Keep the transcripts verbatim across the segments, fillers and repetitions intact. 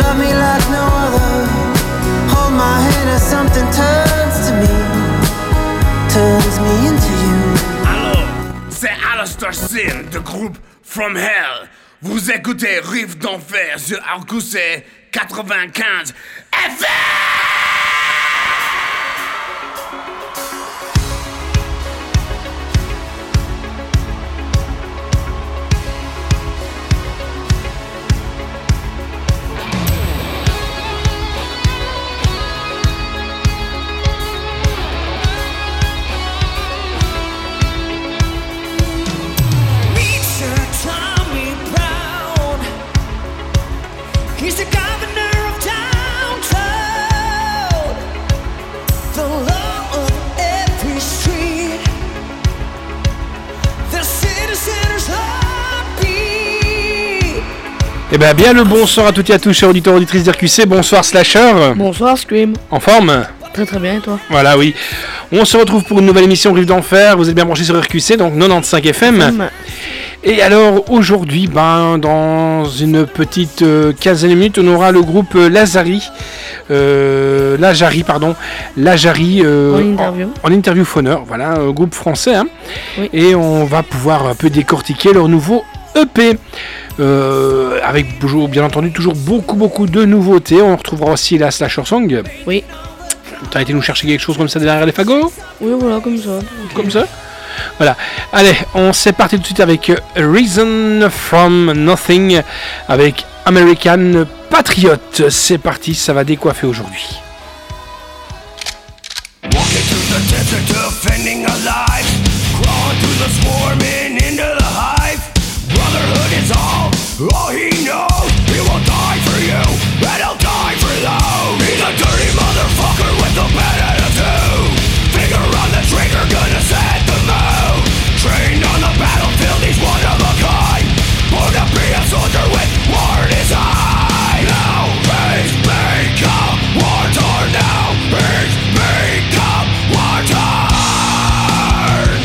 love me like no other. Hold my hand as something turns to me, turns me into you. Allô, c'est Alastair Sim du groupe From Hell. Vous écoutez Riff d'Enfer sur R Q C quatre-vingt-quinze F M. He's the governor of downtown, the law of every street, the citizen's heartbeat. Eh ben bien le bonsoir à toutes et à tous, chers auditeurs et auditrices d'R Q C. Bonsoir Slasher. Bonsoir Scream. En forme? Très très bien, et toi? Voilà, oui. On se retrouve pour une nouvelle émission Riff d'Enfer. Vous êtes bien branchés sur R Q C, donc quatre-vingt-quinze F M. Mmh. Et alors aujourd'hui, ben, dans une petite euh, quinzaine de minutes, on aura le groupe euh, Lazari, euh, Lajari, pardon, Lajari euh, en interview, en, en interview phoneur, voilà, un groupe français, hein, oui. Et on va pouvoir un peu décortiquer leur nouveau E P, euh, avec bien entendu toujours beaucoup beaucoup de nouveautés. On retrouvera aussi la Slasher Song. Oui. T'as été nous chercher quelque chose comme ça derrière les fagots? Oui, voilà, comme ça. Comme ça. Voilà, allez, on s'est parti tout de suite avec Reason From Nothing, avec American Patriot. C'est parti, ça va décoiffer aujourd'hui. Walking through the desert defending a life, crawling through the swarming into the hive. Brotherhood is all, all he knows. He will die for you, and he'll die for those. He's a dirty motherfucker with a bad attitude. Finger on the trigger, gonna set the mood. Trained on the battlefield, he's one of a kind. Born to be a soldier with war in his eye. Now he's become war-torn. Now he's become war-torn.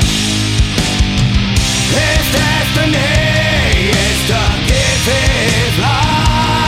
His destiny is to give his life.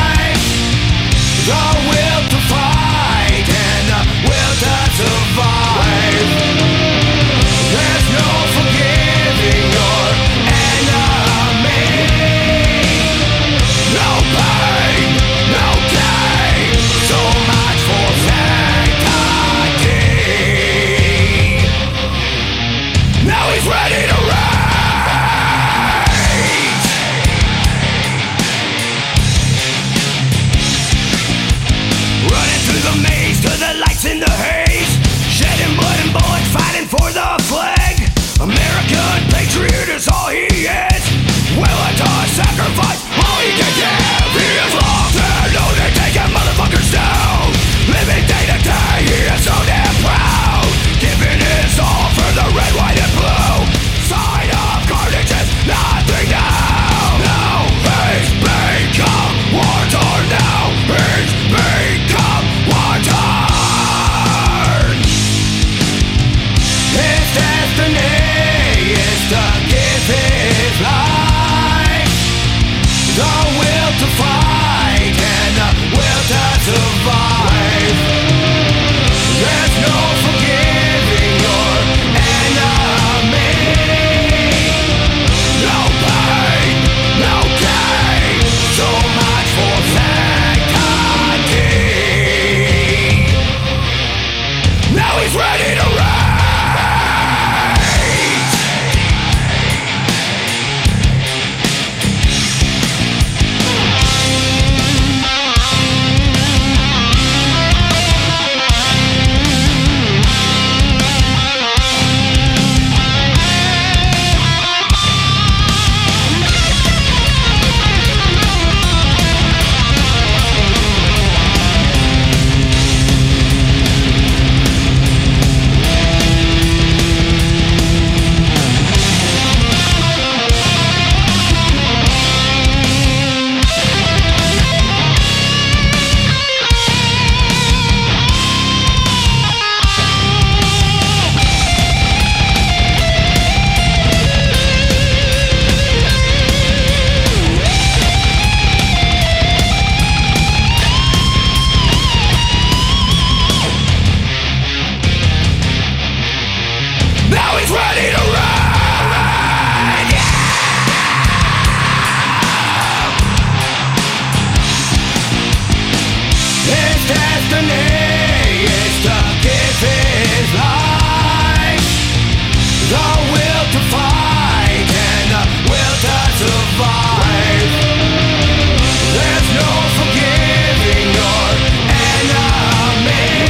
destiny is to give his life, the will to fight and the will to survive. There's no forgiving your enemy.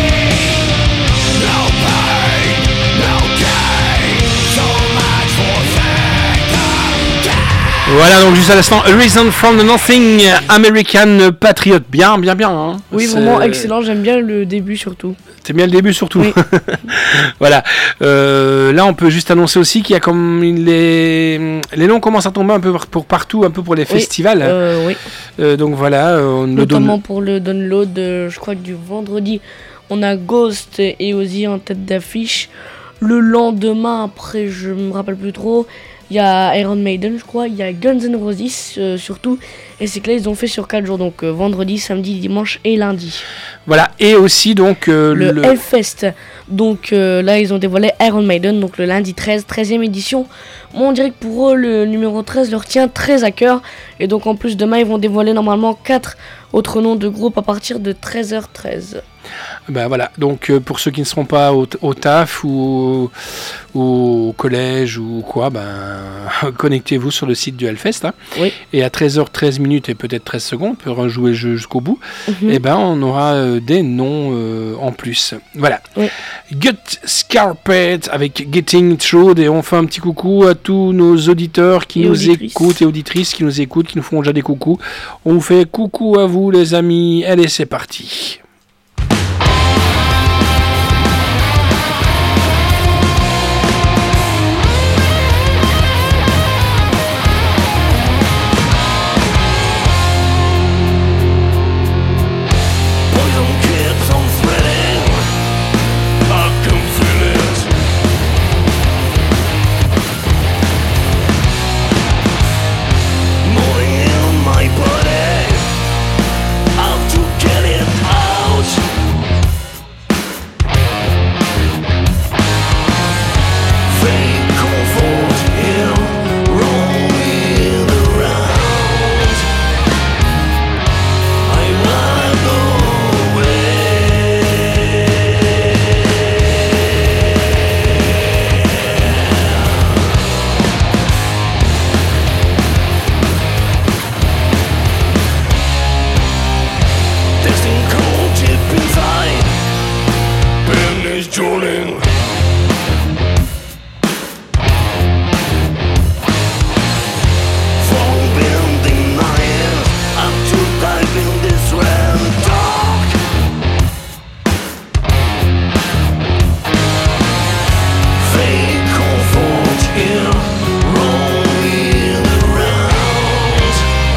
No pain, no gain, so much for second. Voilà, donc juste à l'instant, A Reason from the Nothing, American Patriot. Bien, bien, bien. Hein. Oui, C'est... vraiment excellent. J'aime bien le début surtout. T'aimes bien le début surtout. Oui. Voilà. Euh, là, on peut juste annoncer aussi qu'il y a comme les les noms commencent à tomber un peu pour partout, un peu pour les Oui, festivals. Euh, oui. Euh, donc voilà, euh, on le Notamment donne. pour le download, euh, je crois que du vendredi, on a Ghost et Ozzy en tête d'affiche. Le lendemain, après, je me rappelle plus trop, il y a Iron Maiden, je crois, il y a Guns N' Roses euh, surtout. Et c'est que là, ils ont fait sur quatre jours, donc euh, vendredi, samedi, dimanche et lundi. Voilà, et aussi donc euh, Le, le- Hellfest, donc euh, là, ils ont dévoilé Iron Maiden, donc le lundi treize, treizième édition. Moi, on dirait que pour eux, le numéro treize leur tient très à cœur. Et donc, en plus, demain, ils vont dévoiler normalement quatre autres noms de groupes à partir de treize heures treize. Ben voilà, donc euh, pour ceux qui ne seront pas au, au taf ou au, au collège ou quoi, ben connectez-vous sur le site du Hellfest. Hein, Oui. et à treize heures treize minutes et peut-être treize secondes, on peut rejouer le jeu jusqu'au bout. Mhm. Et ben on aura euh, des noms euh, en plus. Voilà. Oui. Gut Scarpet avec Getting Through, et on fait un petit coucou à tous nos auditeurs qui Et nous auditrices. écoutent et auditrices qui nous écoutent, qui nous font déjà des coucous. On vous fait coucou à vous les amis. Allez, c'est parti. Poison kids on threading, I can feel it. Moving in my body, how to get it out. Fake comfort in rolling around. I wanna go Testing cold deep inside, pen is drooling. From building denial, I'm too dive in this red dark. Fake comfort in rolling around.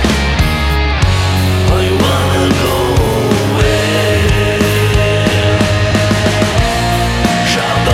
I wanna go away. Shadow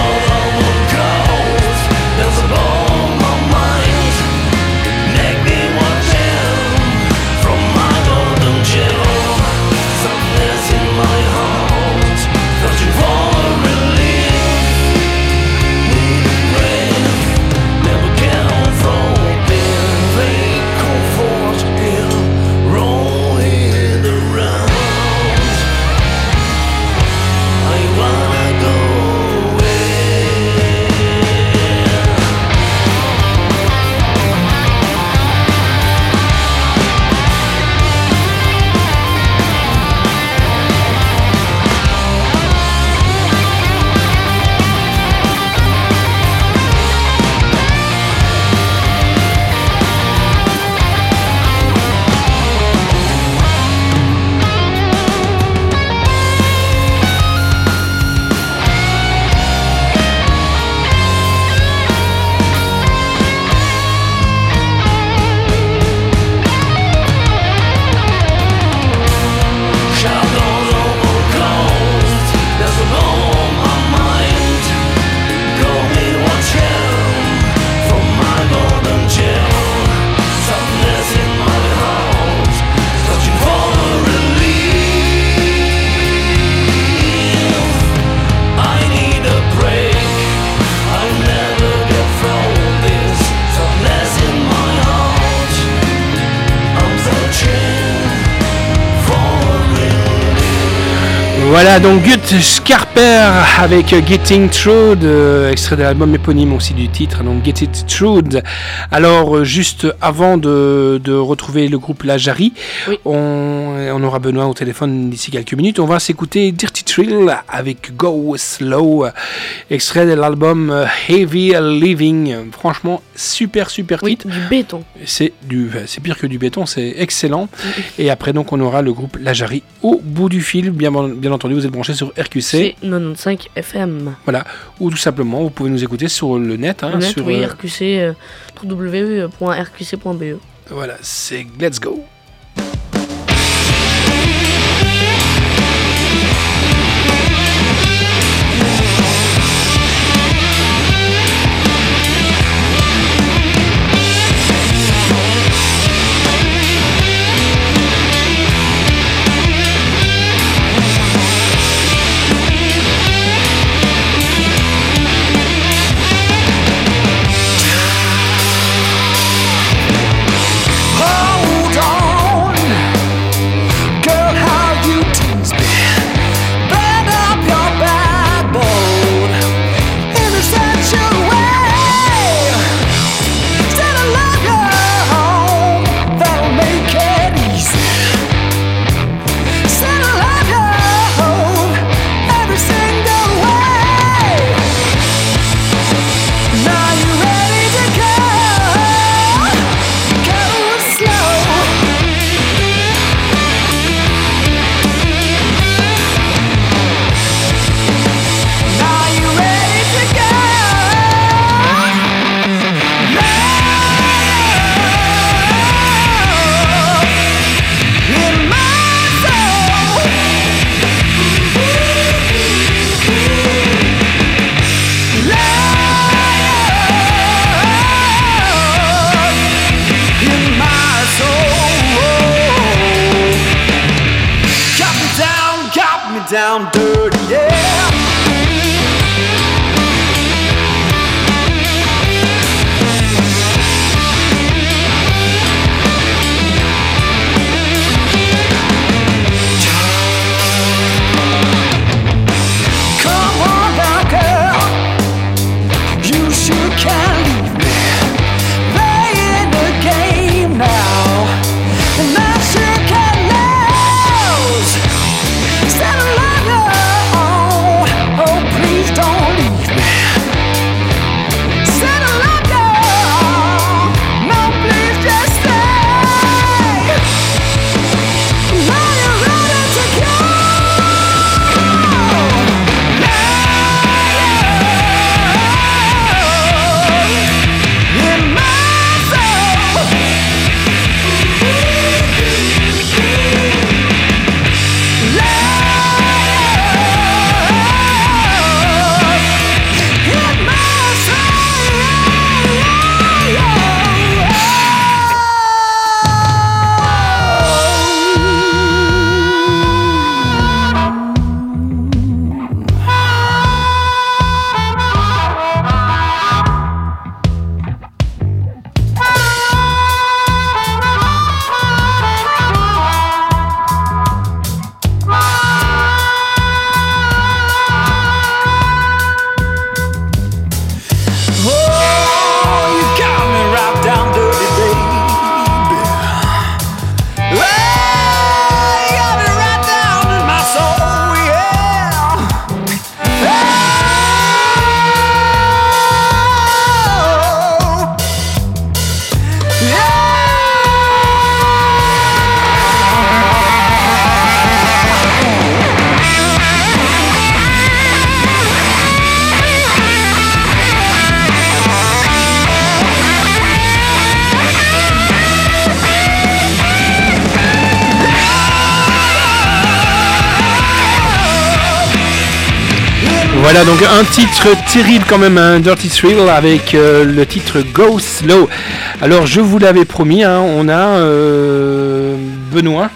Voilà, donc Gut Scarper avec Getting Through, euh, extrait de l'album éponyme aussi du titre, donc Get It Through. Alors, euh, juste avant de, de retrouver le groupe La Jarry, oui. on, on aura Benoît au téléphone d'ici quelques minutes. On va s'écouter Dirty Thrill avec Go Slow, extrait de l'album Heavy Living. Franchement, super, super oui, titre. Du béton. C'est, du, c'est pire que du béton, c'est excellent. Oui. Et après, donc, on aura le groupe La Jarry au bout du fil, bien, bien entendu, vous êtes branché sur R Q C. C'est quatre-vingt-quinze F M. Voilà, ou tout simplement, vous pouvez nous écouter sur le net. Hein, le net, sur, oui, euh, R Q C, euh, w w w point r q c point b e. Voilà, c'est Let's Go. Down dirty, yeah. Come on now, girl, you sure can leave me playing the game now, and I sure can lose. Instead of Voilà donc un titre terrible quand même, un Dirty Thrill avec euh, le titre Go Slow. Alors je vous l'avais promis, hein, on a euh, Benoît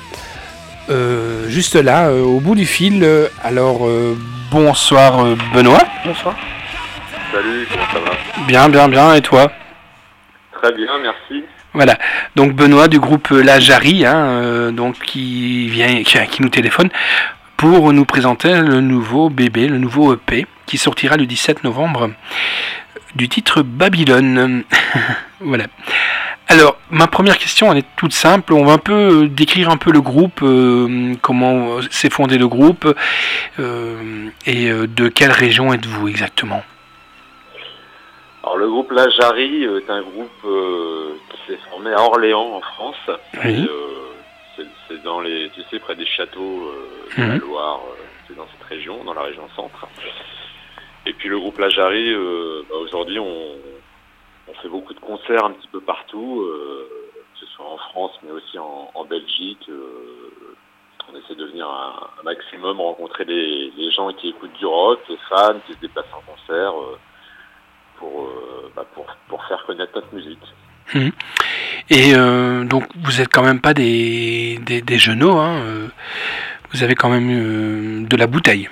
euh, juste là euh, au bout du fil. Alors euh, bonsoir euh, Benoît. Bonsoir. Salut, comment ça va? Bien, bien, bien, et toi? Très bien, merci. Voilà, donc Benoît du groupe La Jarry, hein, euh, donc qui vient, qui, qui nous téléphone pour nous présenter le nouveau bébé, le nouveau E P, qui sortira le dix-sept novembre, du titre Babylone. Voilà. Alors, ma première question, elle est toute simple. On va un peu décrire un peu le groupe, euh, comment s'est fondé le groupe, euh, et euh, de quelle région êtes-vous exactement? Alors le groupe La Jarry est un groupe euh, qui s'est formé à Orléans en France. Oui. Et, euh, c'est, c'est dans les, tu sais, près des châteaux euh, de Mhm. la Loire, euh, c'est dans cette région, dans la région centre. Et puis le groupe La Jarry, euh, bah, aujourd'hui on, on fait beaucoup de concerts un petit peu partout, euh, que ce soit en France mais aussi en, en Belgique. Euh, on essaie de venir un, un maximum rencontrer les, les gens qui écoutent du rock, les fans qui se déplacent en concert. Euh, Pour, euh, bah pour, pour faire connaître notre musique. Mmh. Et euh, donc vous êtes quand même pas des, des, des genoux, hein, euh, vous avez quand même euh, de la bouteille.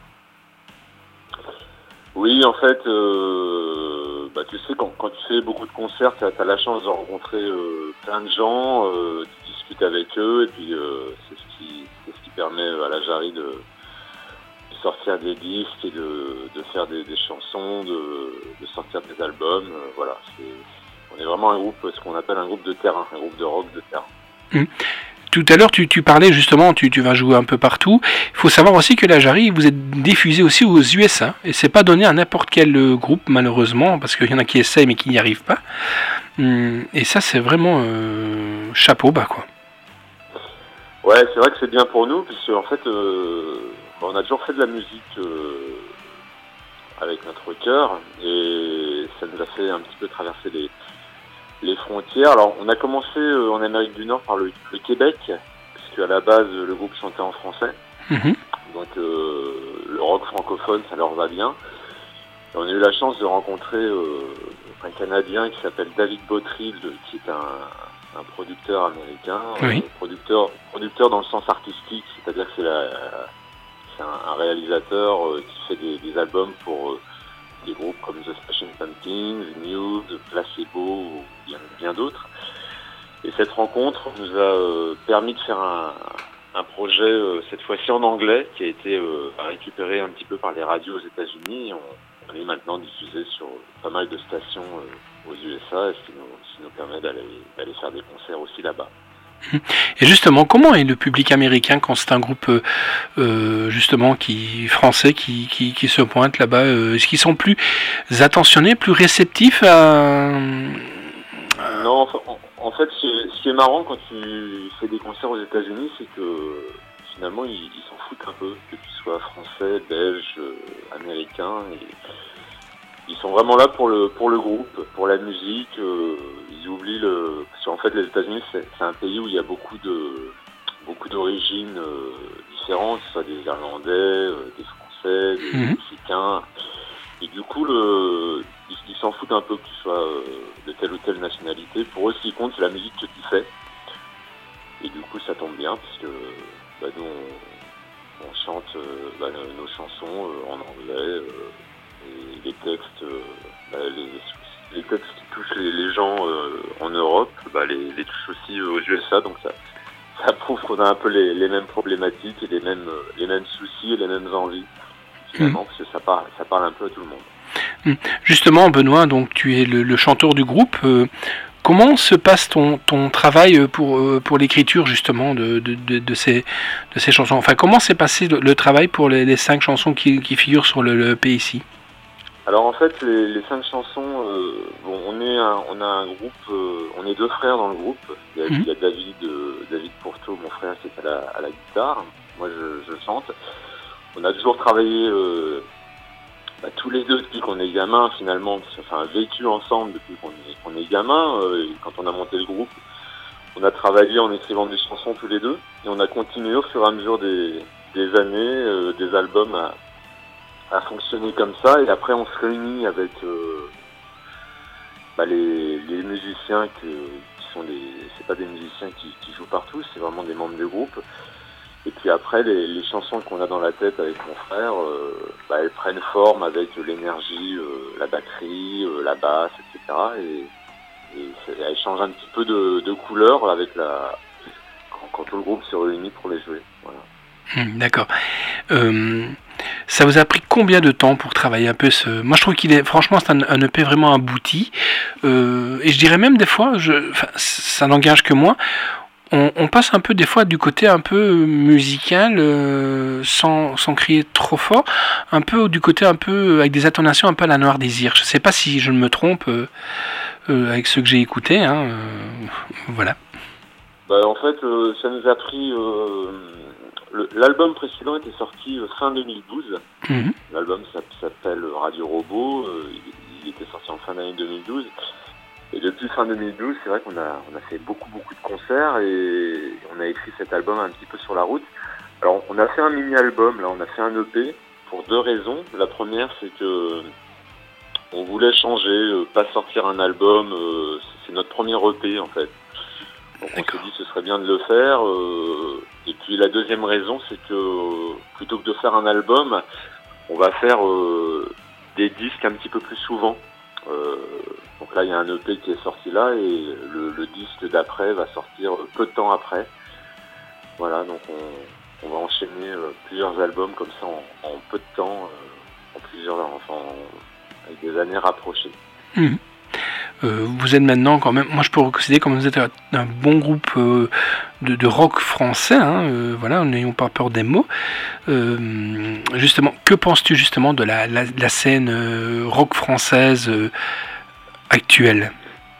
Oui, en fait, euh, bah, tu sais, quand, quand tu fais beaucoup de concerts, tu as la chance de rencontrer euh, plein de gens, euh, tu discutes avec eux, et puis euh, c'est, ce qui, c'est ce qui permet à La Jarry de sortir des disques et de, de faire des, des chansons, de, de sortir des albums. Euh, voilà, c'est, on est vraiment un groupe, ce qu'on appelle un groupe de terrain, un groupe de rock de terrain. Mmh. Tout à l'heure, tu, tu parlais justement, tu, tu vas jouer un peu partout. Il faut savoir aussi que La Jarry, vous êtes diffusé aussi aux U S A. Et c'est pas donné à n'importe quel groupe, malheureusement, parce qu'il y en a qui essayent mais qui n'y arrivent pas. Mmh. Et ça, c'est vraiment euh, chapeau bas, quoi. Ouais, c'est vrai que c'est bien pour nous, puisque en fait, euh, on a toujours fait de la musique euh, avec notre cœur, et ça nous a fait un petit peu traverser les, les frontières. Alors, on a commencé euh, en Amérique du Nord par le, le Québec, puisque à la base, le groupe chantait en français. Mmh. Donc, euh, le rock francophone, ça leur va bien. Et on a eu la chance de rencontrer euh, un Canadien qui s'appelle David Bottrill, qui est un, un producteur américain, Oui. euh, producteur, producteur dans le sens artistique, c'est-à-dire que c'est la... C'est un, un réalisateur euh, qui fait des, des albums pour euh, des groupes comme The Smashing Pumpkins, The Muse, Placebo ou bien, bien d'autres. Et cette rencontre nous a euh, permis de faire un, un projet, euh, cette fois-ci en anglais, qui a été euh, récupéré un petit peu par les radios aux États-Unis. On, on est maintenant diffusé sur pas mal de stations euh, aux U S A, ce qui nous, ce qui nous permet d'aller, d'aller faire des concerts aussi là-bas. Et justement, comment est le public américain quand c'est un groupe euh, justement qui français qui, qui, qui se pointe là-bas? euh, Est-ce qu'ils sont plus attentionnés, plus réceptifs à... Non, en, en fait, ce, ce qui est marrant quand tu fais des concerts aux États-Unis, c'est que finalement, ils, ils s'en foutent un peu, que tu sois français, belge, euh, américain. Et ils sont vraiment là pour le pour le groupe, pour la musique. Euh, ils oublient le. Parce qu'en fait, les États-Unis, c'est, c'est un pays où il y a beaucoup de beaucoup d'origines euh, différentes, que ce soit des Irlandais, euh, des Français, des Mmh. Mexicains. Et du coup, le, ils, ils s'en foutent un peu que tu sois euh, de telle ou telle nationalité. Pour eux, ce qui compte, c'est la musique que tu fais. Et du coup, ça tombe bien, puisque bah, nous, on, on chante euh, bah, nos chansons euh, en anglais. Euh, et les textes, euh, bah, les, les textes qui touchent les, les gens euh, en Europe, bah, les, les touchent aussi euh, aux U S A. Donc ça, ça prouve qu'on a un peu les, les mêmes problématiques et les mêmes, les mêmes soucis et les mêmes envies. Finalement, mmh. parce que ça parle, ça parle un peu à tout le monde. Justement, Benoît, donc tu es le, le chanteur du groupe. Euh, comment se passe ton, ton travail pour, pour l'écriture justement de, de, de, de, ces, de ces chansons? Enfin, comment s'est passé le, le travail pour les, les cinq chansons qui, qui figurent sur le, le E P ici? Alors en fait, les, les cinq chansons, euh, bon, on est un, on a un groupe, euh, on est deux frères dans le groupe. Il y a, mmh. il y a David, euh, David Pourteau, mon frère, qui est à la, à la guitare. Moi, je, je chante. On a toujours travaillé euh, bah, tous les deux depuis qu'on est gamin finalement, enfin vécu ensemble depuis qu'on est, qu'on est gamin. Euh, et quand on a monté le groupe, on a travaillé en écrivant des chansons tous les deux et on a continué au fur et à mesure des, des années, euh, des albums à, à fonctionner comme ça. Et après on se réunit avec euh, bah, les, les musiciens que, qui sont des, c'est pas des musiciens qui, qui jouent partout, c'est vraiment des membres du groupe. Et puis après, les, les chansons qu'on a dans la tête avec mon frère, euh, bah, elles prennent forme avec l'énergie, euh, la batterie, euh, la basse, et cetera. Et, et elles changent un petit peu de, de couleur avec la quand, quand tout le groupe se réunit pour les jouer. Voilà. Hum, d'accord. Euh, ça vous a pris combien de temps pour travailler un peu ce... Moi, je trouve qu'il est... Franchement, c'est un, un E P vraiment abouti. Euh, et je dirais même des fois, je... enfin, ça n'engage que moi, on, on passe un peu des fois du côté un peu musical, euh, sans, sans crier trop fort, un peu du côté un peu avec des intonations un peu à la Noir Désir. Je sais pas si je ne me trompe euh, euh, avec ce que j'ai écouté. Hein, euh, voilà. Bah, en fait, euh, ça nous a pris... Euh, le, l'album précédent était sorti euh, fin deux mille douze. Mmh. L'album s'appelle Radio Robot. Euh, il, il était sorti en fin d'année deux mille douze. Et depuis fin deux mille douze, c'est vrai qu'on a, on a fait beaucoup, beaucoup de concerts et on a écrit cet album un petit peu sur la route. Alors, on a fait un mini-album, là, on a fait un E P pour deux raisons. La première, c'est que on voulait changer, euh, pas sortir un album. Euh, c'est notre premier E P, en fait. Donc, on s'est dit ce serait bien de le faire. Euh, et puis, la deuxième raison, c'est que plutôt que de faire un album, on va faire euh, des disques un petit peu plus souvent. Euh, donc là, il y a un E P qui est sorti là et le, le disque d'après va sortir peu de temps après. Voilà, donc on, on va enchaîner euh, plusieurs albums comme ça en, en peu de temps, euh, en plusieurs, enfin, en, avec des années rapprochées. Mmh. Euh, vous êtes maintenant quand même, moi je peux vous considérer comme vous êtes un bon groupe euh, de, de rock français, hein, euh, voilà, n'ayons pas peur des mots. Euh, justement, que penses-tu justement de la, la, la scène euh, rock française euh, actuelle?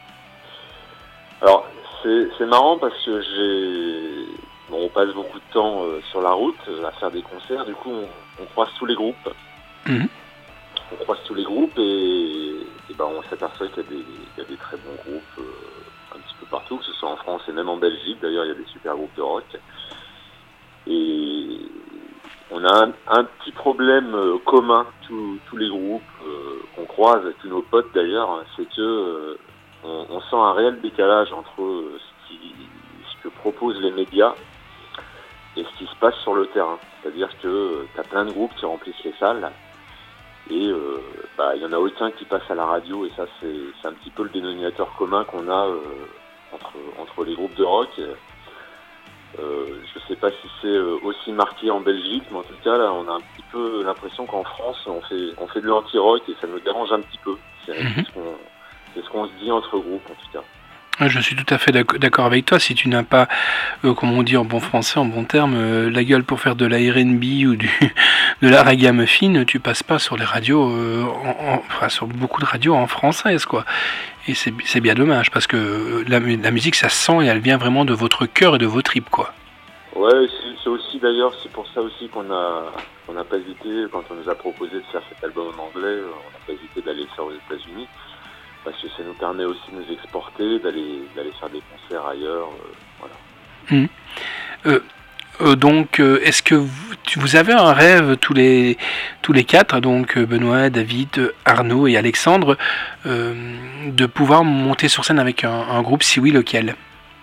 Alors, c'est, c'est marrant parce que j'ai, bon, on passe beaucoup de temps euh, sur la route à faire des concerts, du coup on, on croise tous les groupes. Mmh. On croise tous les groupes et, et ben on s'aperçoit qu'il y a des, il y a des très bons groupes euh, un petit peu partout, que ce soit en France et même en Belgique. D'ailleurs, il y a des super groupes de rock. Et on a un, un petit problème euh, commun, tous, tous les groupes euh, qu'on croise, tous nos potes d'ailleurs, c'est que euh, on, on sent un réel décalage entre euh, ce, qui, ce que proposent les médias et ce qui se passe sur le terrain. C'est-à-dire que euh, tu as plein de groupes qui remplissent les salles. Et euh, bah, y en a aucun qui passe à la radio, et ça c'est, c'est un petit peu le dénominateur commun qu'on a euh, entre, entre les groupes de rock. Euh, je sais pas si c'est aussi marqué en Belgique, mais en tout cas là on a un petit peu l'impression qu'en France on fait, on fait de l'anti-rock et ça nous dérange un petit peu. C'est, mm-hmm. c'est, ce qu'on, c'est ce qu'on se dit entre groupes en tout cas. Je suis tout à fait d'accord avec toi. Si tu n'as pas, euh, comme on dit en bon français, en bon terme, euh, la gueule pour faire de la R and B ou du, de la ragamuffin, tu passes pas sur les radios, euh, en, en, enfin sur beaucoup de radios en française, quoi. Et c'est, c'est bien dommage parce que la, la musique, ça sent et elle vient vraiment de votre cœur et de vos tripes, quoi. Ouais, c'est, c'est aussi d'ailleurs, c'est pour ça aussi qu'on a, on n'a pas hésité quand on nous a proposé de faire cet album en anglais, on n'a pas hésité d'aller le faire aux États-Unis. Parce que ça nous permet aussi de nous exporter, d'aller, d'aller faire des concerts ailleurs. Euh, voilà. Mmh. Euh, euh, donc, euh, est-ce que vous, vous avez un rêve tous les, tous les quatre, donc Benoît, David, Arnaud et Alexandre, euh, de pouvoir monter sur scène avec un, un groupe? Si oui, lequel?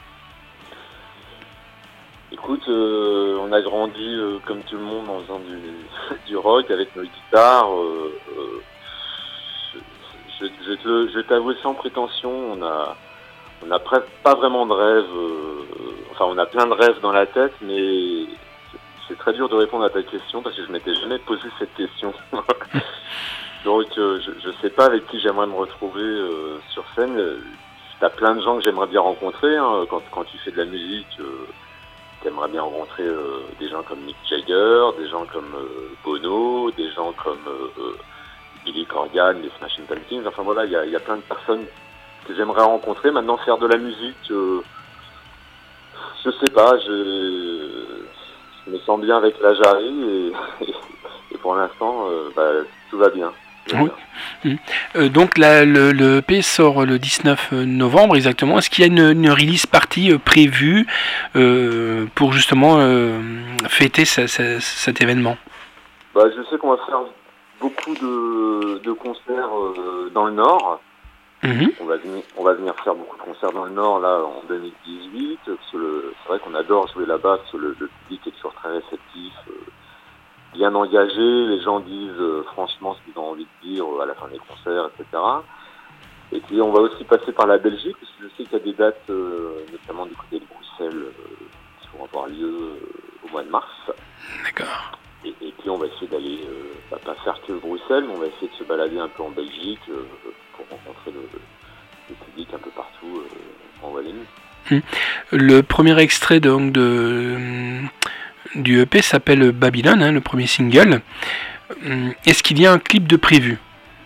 Écoute, euh, on a grandi euh, comme tout le monde en faisant du, du rock avec nos guitares. Euh, euh, Je, je, te, je t'avoue sans prétention, on a, on a presque pas vraiment de rêve. Euh, enfin, on a plein de rêves dans la tête, mais c'est, c'est très dur de répondre à ta question parce que je m'étais jamais posé cette question. Donc, euh, je, je sais pas avec qui j'aimerais me retrouver euh, sur scène. T'as plein de gens que j'aimerais bien rencontrer. Hein. Quand, quand tu fais de la musique, euh, t'aimerais bien rencontrer euh, des gens comme Mick Jagger, des gens comme euh, Bono, des gens comme euh, Billy Corgan, les Smashing Pumpkins, enfin voilà, il y a, y a plein de personnes que j'aimerais rencontrer. Maintenant, faire de la musique, euh, je sais pas, je, je me sens bien avec la Jarry et, et, et pour l'instant, euh, bah, tout va bien. Oui. Mmh. Euh, donc la, le, le E P sort le dix-neuf novembre exactement. Est-ce qu'il y a une, une release party euh, prévue euh, pour justement euh, fêter ce, ce, cet événement? Bah, je sais qu'on va faire beaucoup de, de concerts euh, dans le Nord. Mmh. On va venir, on va venir faire beaucoup de concerts dans le Nord là en deux mille dix-huit. Parce que le, c'est vrai qu'on adore jouer là-bas, parce que le, le public est toujours très réceptif, euh, bien engagé. Les gens disent euh, franchement ce qu'ils ont envie de dire euh, à la fin des concerts, et cetera. Et puis on va aussi passer par la Belgique, parce que je sais qu'il y a des dates, euh, notamment du côté de Bruxelles, euh, qui vont avoir lieu euh, au mois mois de mars. D'accord. Et, et puis on va essayer d'aller, euh, bah, pas faire que Bruxelles, mais on va essayer de se balader un peu en Belgique euh, pour rencontrer le, le public un peu partout euh, en Wallonie. Hum. Le premier extrait donc de, du E P s'appelle Babylone, hein, le premier single. Hum, Est-ce qu'il y a un clip de prévu?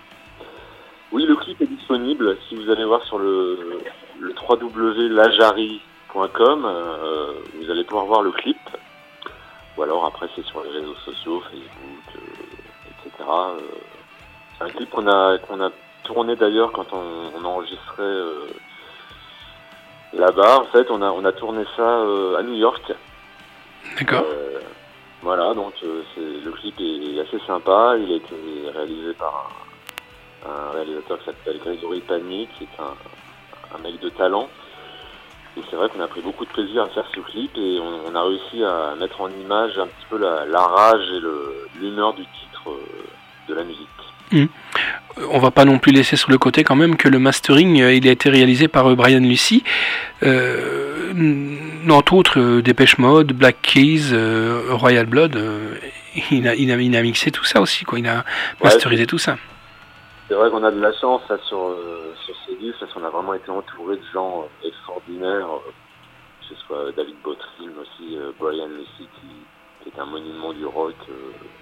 Oui, le clip est disponible. Si vous allez voir sur le, le w w w point lajari point com, euh, vous allez pouvoir voir le clip. Ou alors après c'est sur les réseaux sociaux, Facebook, euh, et cetera. Euh, c'est un clip qu'on a qu'on a tourné d'ailleurs quand on, on enregistrait euh, là-bas. En fait, on a on a tourné ça euh, à New York. D'accord. Euh, voilà, donc euh, c'est, le clip est assez sympa. Il a été réalisé par un, un réalisateur qui s'appelle Grégory Panier, qui est un, un mec de talent. Et c'est vrai qu'on a pris beaucoup de plaisir à faire ce clip et on, on a réussi à mettre en image un petit peu la, la rage et le, l'humeur du titre euh, de la musique. Mmh. On va pas non plus laisser sur le côté quand même que le mastering euh, il a été réalisé par euh, Brian Lucy, euh, entre autres euh, Depeche Mode, Black Keys, euh, Royal Blood. Euh, il, a, il, a, il a mixé tout ça aussi, quoi. Il a masterisé ouais, tout ça. C'est vrai qu'on a de la chance là, sur, euh, sur ces disques, parce qu'on a vraiment été entouré de gens euh, extraordinaires, euh, que ce soit David Bottrill, mais aussi euh, Brian Lucy, qui, qui est un monument du rock, euh,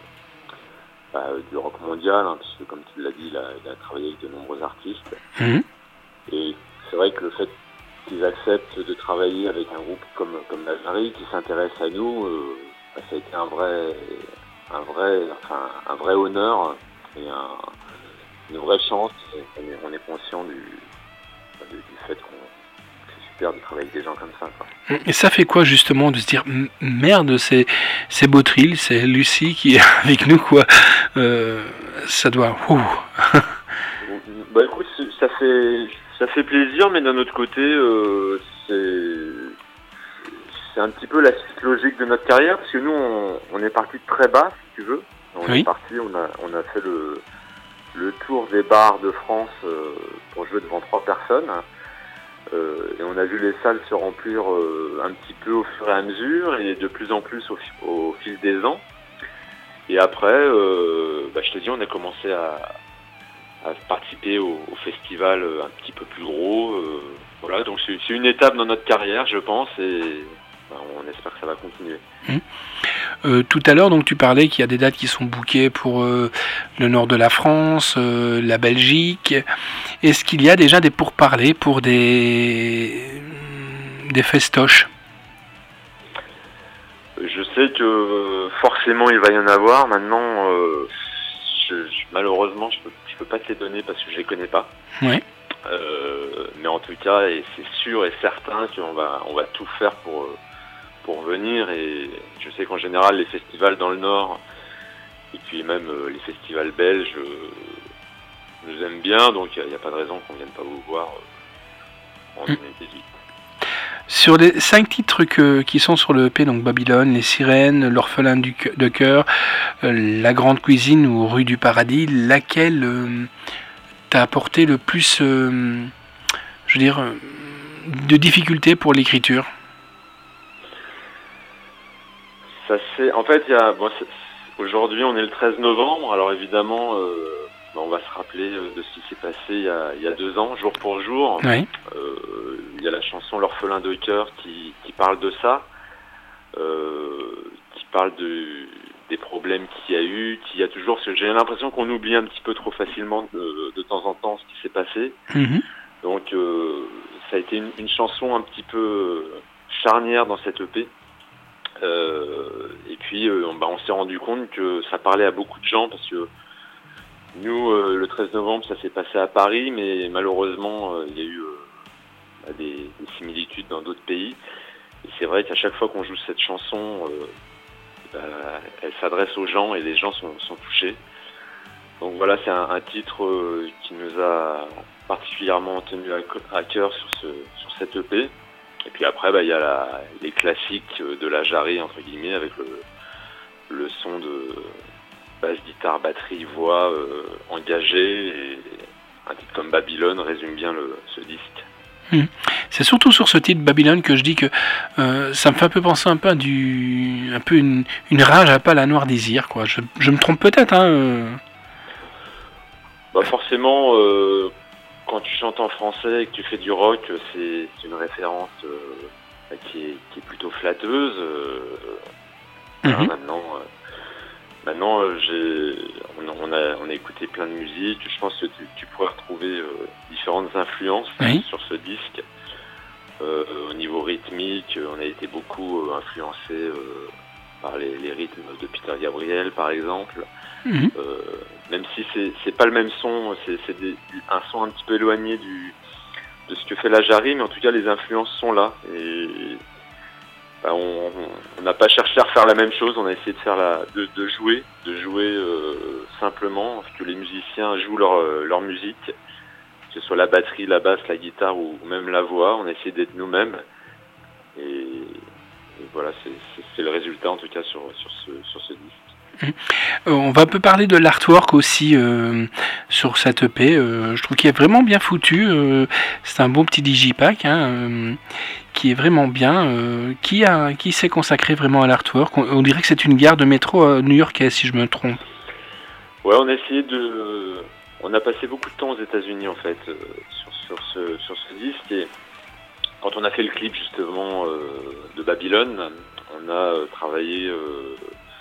bah, du rock mondial, hein, puisque comme tu l'as dit, il a, il a travaillé avec de nombreux artistes. Mmh. Et c'est vrai que le fait qu'ils acceptent de travailler avec un groupe comme, comme Lajari, qui s'intéresse à nous, euh, bah, ça a été un vrai, un vrai, enfin, un vrai honneur et un une vraie chance, on est, on est conscient du, du, du fait qu'on que c'est super de travailler avec des gens comme ça, quoi. Et ça fait quoi justement de se dire merde, c'est, c'est Bottrill, c'est Lucy qui est avec nous, quoi. Euh, ça doit. Ouh. Bah écoute, ça fait ça fait plaisir, mais d'un autre côté, euh, c'est c'est un petit peu la suite logique de notre carrière, parce que nous on, on est parti de très bas, si tu veux. On oui. est parti, on a on a fait le le tour des bars de France euh, pour jouer devant trois personnes. Euh, et on a vu les salles se remplir euh, un petit peu au fur et à mesure et de plus en plus au, au fil des ans. Et après, euh, bah, je te dis, on a commencé à, à participer au, au festival un petit peu plus gros. Euh, voilà, donc c'est, c'est une étape dans notre carrière, je pense, et bah, on espère que ça va continuer. Mmh. Euh, tout à l'heure, donc tu parlais qu'il y a des dates qui sont bookées pour euh, le nord de la France, euh, la Belgique. Est-ce qu'il y a déjà des pourparlers pour des des festoches? Je sais que forcément il va y en avoir. Maintenant, euh, je, je, malheureusement, je peux je peux pas te les donner parce que je les connais pas. Ouais. Euh, mais en tout cas, et c'est sûr et certain qu'on va on va tout faire pour pour venir, et je sais qu'en général les festivals dans le Nord et puis même euh, les festivals belges euh, nous aiment bien, donc il n'y a, a pas de raison qu'on ne vienne pas vous voir euh, en deux mille dix-huit. Sur les cinq titres que, qui sont sur le E P, donc Babylone, Les Sirènes, L'Orphelin du, de cœur, euh, La Grande Cuisine ou Rue du Paradis, laquelle euh, t'a apporté le plus euh, je veux dire euh, de difficultés pour l'écriture? Ça c'est, en fait, il y a, bon, aujourd'hui on est le treize novembre, alors évidemment euh, on va se rappeler de ce qui s'est passé il y a, il y a deux ans, jour pour jour. Oui. Euh, il y a la chanson L'Orphelin de cœur qui, qui parle de ça, euh, qui parle de, des problèmes qu'il y a eu, qu'il y a toujours, parce que j'ai l'impression qu'on oublie un petit peu trop facilement de, de temps en temps ce qui s'est passé. Mm-hmm. Donc euh, ça a été une, une chanson un petit peu charnière dans cette E P. Euh, et puis euh, bah, on s'est rendu compte que ça parlait à beaucoup de gens, parce que nous euh, le treize novembre ça s'est passé à Paris, mais malheureusement euh, il y a eu euh, des, des similitudes dans d'autres pays, et c'est vrai qu'à chaque fois qu'on joue cette chanson euh, bah, elle s'adresse aux gens et les gens sont, sont touchés. Donc voilà, c'est un, un titre euh, qui nous a particulièrement tenu à, à cœur sur, ce, sur cette E P. Et puis après, bah, y a la, les classiques de Lajari, entre guillemets, avec le, le son de basse, guitare, batterie, voix euh, engagée. Et un titre comme Babylone résume bien le, ce disque. Mmh. C'est surtout sur ce titre Babylone que je dis que euh, ça me fait un peu penser un peu à du, un peu une, une rage à pas la Noir Désir, quoi. Je, je me trompe peut-être, hein. Euh... Bah forcément, euh, quand tu chantes en français et que tu fais du rock, c'est, c'est une référence euh, qui, est, qui est plutôt flatteuse. Euh, mmh. hein, maintenant, euh, maintenant euh, j'ai, on, on, a, on a écouté plein de musique. Je pense que tu, tu pourrais retrouver euh, différentes influences oui. sur ce disque. Euh, au niveau rythmique, on a été beaucoup euh, influencé euh, par les, les rythmes de Peter Gabriel, par exemple. Mmh. Euh, même si c'est, c'est pas le même son, c'est, c'est des, un son un petit peu éloigné du, de ce que fait la Jarry, mais en tout cas les influences sont là. Et bah, on n'a pas cherché à refaire la même chose, on a essayé de faire la, de, de jouer, de jouer euh, simplement, que les musiciens jouent leur, leur musique, que ce soit la batterie, la basse, la guitare ou, ou même la voix. On a essayé d'être nous-mêmes. Et, et voilà, c'est, c'est, c'est le résultat en tout cas sur, sur, ce, sur ce disque. Euh, on va un peu parler de l'artwork aussi euh, sur cette E P. Euh, je trouve qu'il est vraiment bien foutu. Euh, c'est un bon petit digipack hein, euh, qui est vraiment bien. Euh, qui, a, qui s'est consacré vraiment à l'artwork? on, on dirait que c'est une gare de métro euh, new-yorkaise, si je me trompe. Ouais, on a essayé de... On a passé beaucoup de temps aux États-Unis en fait euh, sur, sur, ce, sur ce disque. Et quand on a fait le clip justement euh, de Babylone, on a euh, travaillé... Euh,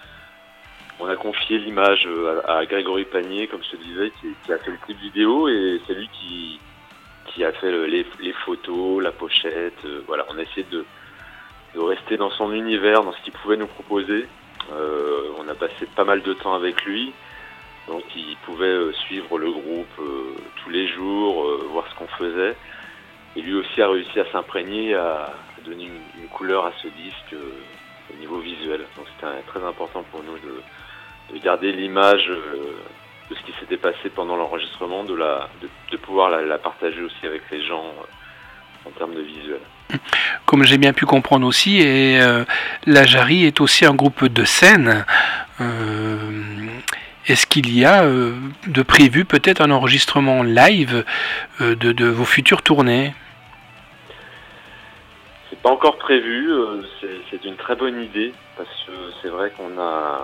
On a confié l'image à, à Grégory Panier, comme je te disais, qui, qui a fait le clip vidéo, et c'est lui qui, qui a fait le, les, les photos, la pochette. Euh, voilà, on a essayé de, de rester dans son univers, dans ce qu'il pouvait nous proposer. Euh, on a passé pas mal de temps avec lui, donc il pouvait euh, suivre le groupe euh, tous les jours, euh, voir ce qu'on faisait. Et lui aussi a réussi à s'imprégner, à, à donner une, une couleur à ce disque euh, au niveau visuel. Donc c'était un, très important pour nous de de garder l'image euh, de ce qui s'était passé pendant l'enregistrement, de, la, de, de pouvoir la, la partager aussi avec les gens euh, en termes de visuel. Comme j'ai bien pu comprendre aussi, et euh, la Jarry est aussi un groupe de scène. Euh, est-ce qu'il y a euh, de prévu peut-être un enregistrement live euh, de, de vos futures tournées? C'est pas encore prévu, euh, c'est, c'est une très bonne idée, parce que c'est vrai qu'on a...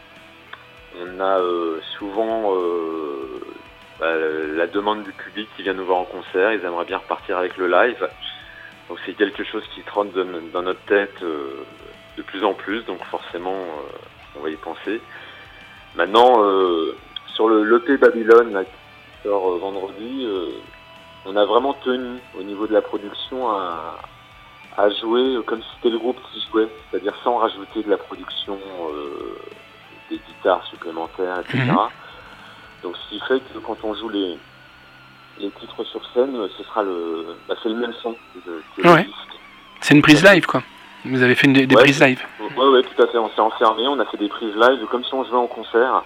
On a euh, souvent euh, bah, la demande du public qui vient nous voir en concert. Ils aimeraient bien repartir avec le live. Donc c'est quelque chose qui trône dans notre tête euh, de plus en plus. Donc forcément, euh, on va y penser. Maintenant, euh, sur le l'E P Babylone là, qui sort euh, vendredi, euh, on a vraiment tenu au niveau de la production à, à jouer comme si c'était le groupe qui jouait. C'est-à-dire sans rajouter de la production... Euh, des guitares supplémentaires, et cetera. Mmh. Donc ce qui fait que quand on joue les, les titres sur scène, ce sera le, bah, c'est le même son que, que ouais. le disque. C'est une prise live quoi. Vous avez fait une, des ouais, prises live. Ouais, ouais, tout à fait. On s'est enfermé, on a fait des prises live comme si on jouait en concert.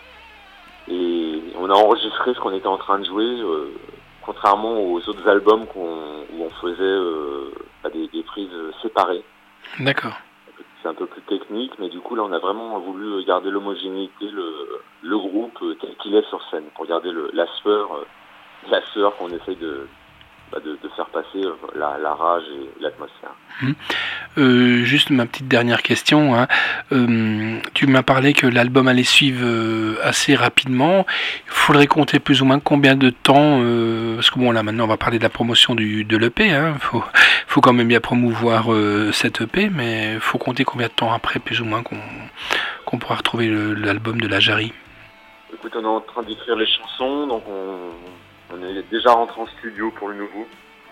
Et on a enregistré ce qu'on était en train de jouer, euh, contrairement aux autres albums qu'on, où on faisait euh, bah, des, des prises séparées. D'accord. C'est un peu plus technique, mais du coup là on a vraiment voulu garder l'homogénéité, le, le groupe tel qu'il est sur scène, pour garder le, la sueur, la sueur qu'on essaye de, bah de, de faire passer, la, la rage et l'atmosphère. Mmh. Euh, juste ma petite dernière question, hein. euh, tu m'as parlé que l'album allait suivre euh, assez rapidement. Il faudrait compter plus ou moins combien de temps, euh, parce que bon là maintenant on va parler de la promotion du, de l'E P, il hein. faut, faut quand même bien promouvoir euh, cette E P, mais il faut compter combien de temps après plus ou moins qu'on, qu'on pourra retrouver le, l'album de la Jarry. Écoute, on est en train d'écrire les chansons, donc on, on est déjà rentré en studio pour le nouveau.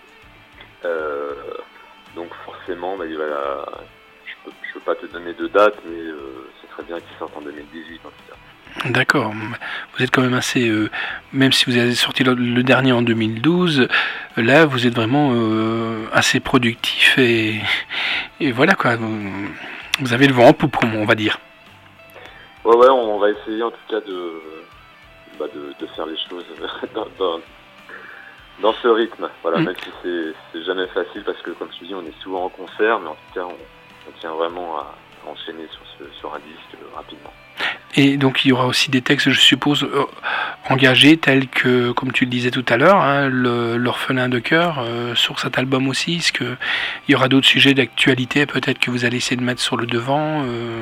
Euh, donc forcément, bah, il va, je peux, je peux pas te donner de date, mais euh, ce serait bien qu'il sorte en deux mille dix-huit en tout cas. D'accord. Vous êtes quand même assez, euh, même si vous avez sorti le, le dernier en deux mille douze, là vous êtes vraiment euh, assez productif et, et voilà quoi. Vous, vous avez le vent en poupe, on va dire. Ouais ouais, on va essayer en tout cas de, bah, de, de faire les choses dans, dans Dans ce rythme, voilà, mmh. même si c'est, c'est jamais facile parce que comme tu dis, on est souvent en concert, mais en tout cas, on, on tient vraiment à, à enchaîner sur, ce, sur un disque euh, rapidement. Et donc il y aura aussi des textes, je suppose, euh, engagés tels que, comme tu le disais tout à l'heure, hein, le, l'orphelin de cœur euh, sur cet album aussi. Est-ce qu'il y aura d'autres sujets d'actualité peut-être que vous allez essayer de mettre sur le devant euh...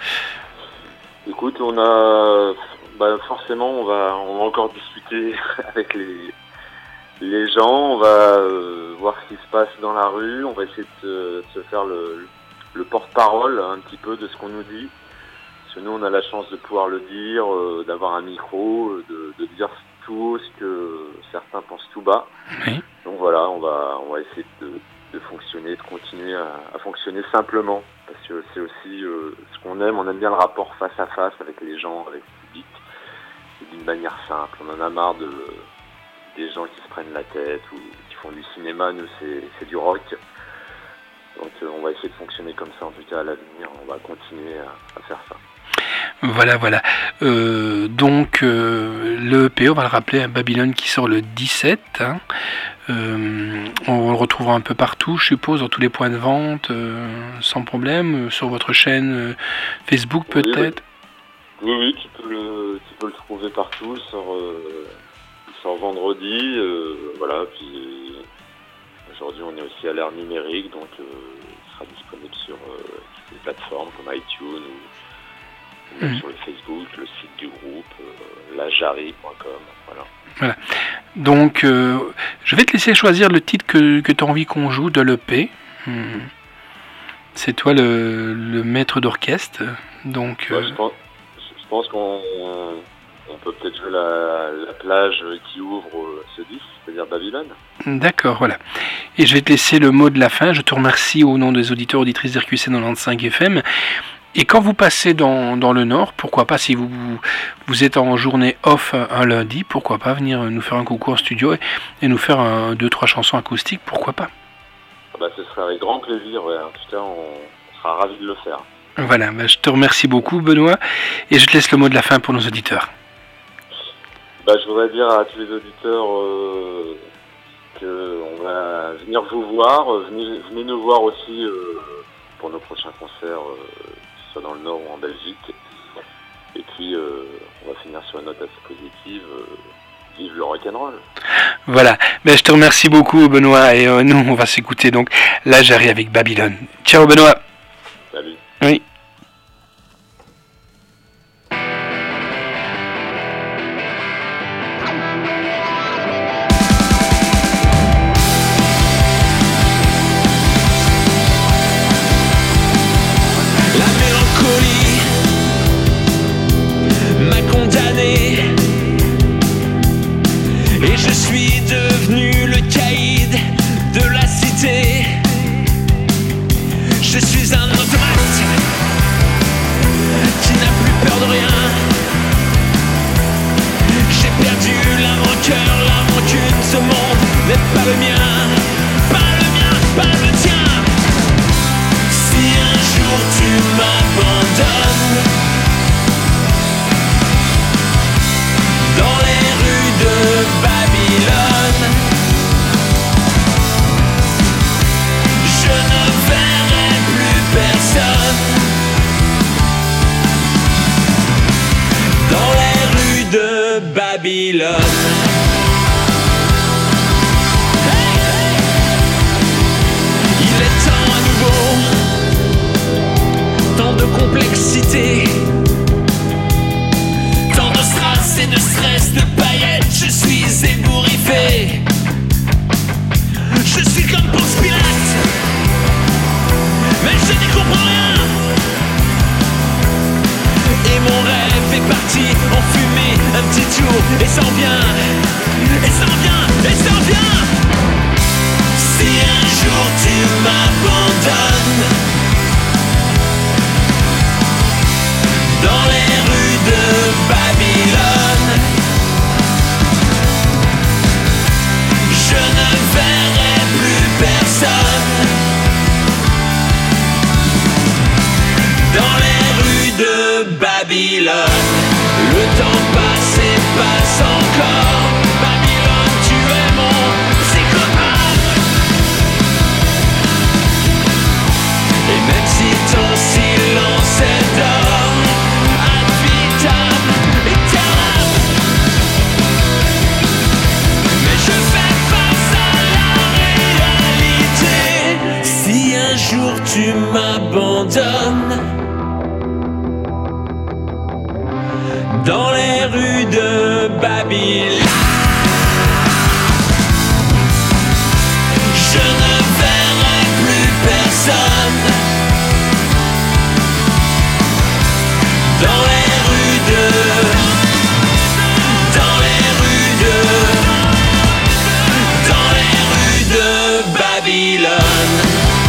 Écoute, on a bah, forcément on va on va encore discuter avec les les gens, on va euh, voir ce qui se passe dans la rue, on va essayer de se faire le, le porte-parole un petit peu de ce qu'on nous dit. Parce que nous on a la chance de pouvoir le dire, euh, d'avoir un micro, de, de dire tout haut ce que certains pensent tout bas. Oui. Donc voilà, on va on va essayer de, de fonctionner, de continuer à, à fonctionner simplement. Parce que c'est aussi euh, ce qu'on aime, on aime bien le rapport face à face avec les gens, avec le public, et d'une manière simple. On en a marre de des gens qui se prennent la tête ou qui font du cinéma, nous c'est, c'est du rock. Donc euh, on va essayer de fonctionner comme ça en tout cas à l'avenir, on va continuer à, à faire ça. Voilà, voilà. Euh, donc euh, le E P, on va le rappeler, à Babylone qui sort le dix-sept. Hein. Euh, on le retrouvera un peu partout, je suppose, dans tous les points de vente, euh, sans problème, euh, sur votre chaîne euh, Facebook peut-être. Oui, oui, oui, tu peux le, tu peux le trouver partout. Il sort, euh, il sort vendredi, euh, voilà. Puis aujourd'hui, on est aussi à l'ère numérique, donc euh, il sera disponible sur euh, des plateformes comme iTunes ou Mmh. sur le Facebook, le site du groupe, euh, lajari point com, voilà. Voilà. Donc, euh, je vais te laisser choisir le titre que, que tu as envie qu'on joue de l'E P. Mmh. C'est toi le, le maître d'orchestre. Donc, ouais, euh... je, pense, je pense qu'on on peut peut-être jouer la, la plage qui ouvre ce disque, c'est-à-dire Babylone. D'accord, voilà. Et je vais te laisser le mot de la fin. Je te remercie au nom des auditeurs auditrices d'R Q C quatre-vingt-quinze F M. Et quand vous passez dans, dans le Nord, pourquoi pas, si vous, vous êtes en journée off un lundi, pourquoi pas venir nous faire un coucou en studio et, et nous faire un, deux, trois chansons acoustiques, pourquoi pas. Ah bah, ce serait avec grand plaisir, ouais. En tout cas, on, on sera ravis de le faire. Voilà, bah, je te remercie beaucoup Benoît, et je te laisse le mot de la fin pour nos auditeurs. Bah, je voudrais dire à tous les auditeurs euh, qu'on va venir vous voir, venez, venez nous voir aussi euh, pour nos prochains concerts, euh, soit dans le Nord ou en Belgique. Et puis, euh, on va finir sur une note assez positive. Euh, vive le rock'n'roll. Voilà, ben, je te remercie beaucoup Benoît, et euh, nous on va s'écouter donc là j'arrive avec Babylone. Ciao Benoît. Salut. Oui. Et je suis devenu le caïd de la cité. Je suis un automate qui n'a plus peur de rien. J'ai perdu l'âme au cœur, l'âme rancune. Ce monde n'est pas le mien, pas le mien, pas le tien. Si un jour tu m'abandonnes dans les rues de Babylone, je ne verrai plus personne. Dans les rues de Babylone. Hey, hey. Il est temps à nouveau, tant de complexité, tant de strass et de stress, de paillettes. Je suis ébouriffé. Je suis comme Ponce Pilate, mais je n'y comprends rien. Et mon rêve est parti en fumée, un petit tour, et s'en vient, et s'en vient, et s'en vient. Si un jour tu m'abandonnes dans les rues de Babylone, je ne verrai plus personne. Dans les rues de Babylone, le temps passe et passe encore. Babylone, tu es mon psychopathe. Et même si ton silence est d'or, ad vitam aeternam, dans les rues de Babylone. Je ne verrai plus personne dans les rues de, dans les rues de, dans les rues de Babylone.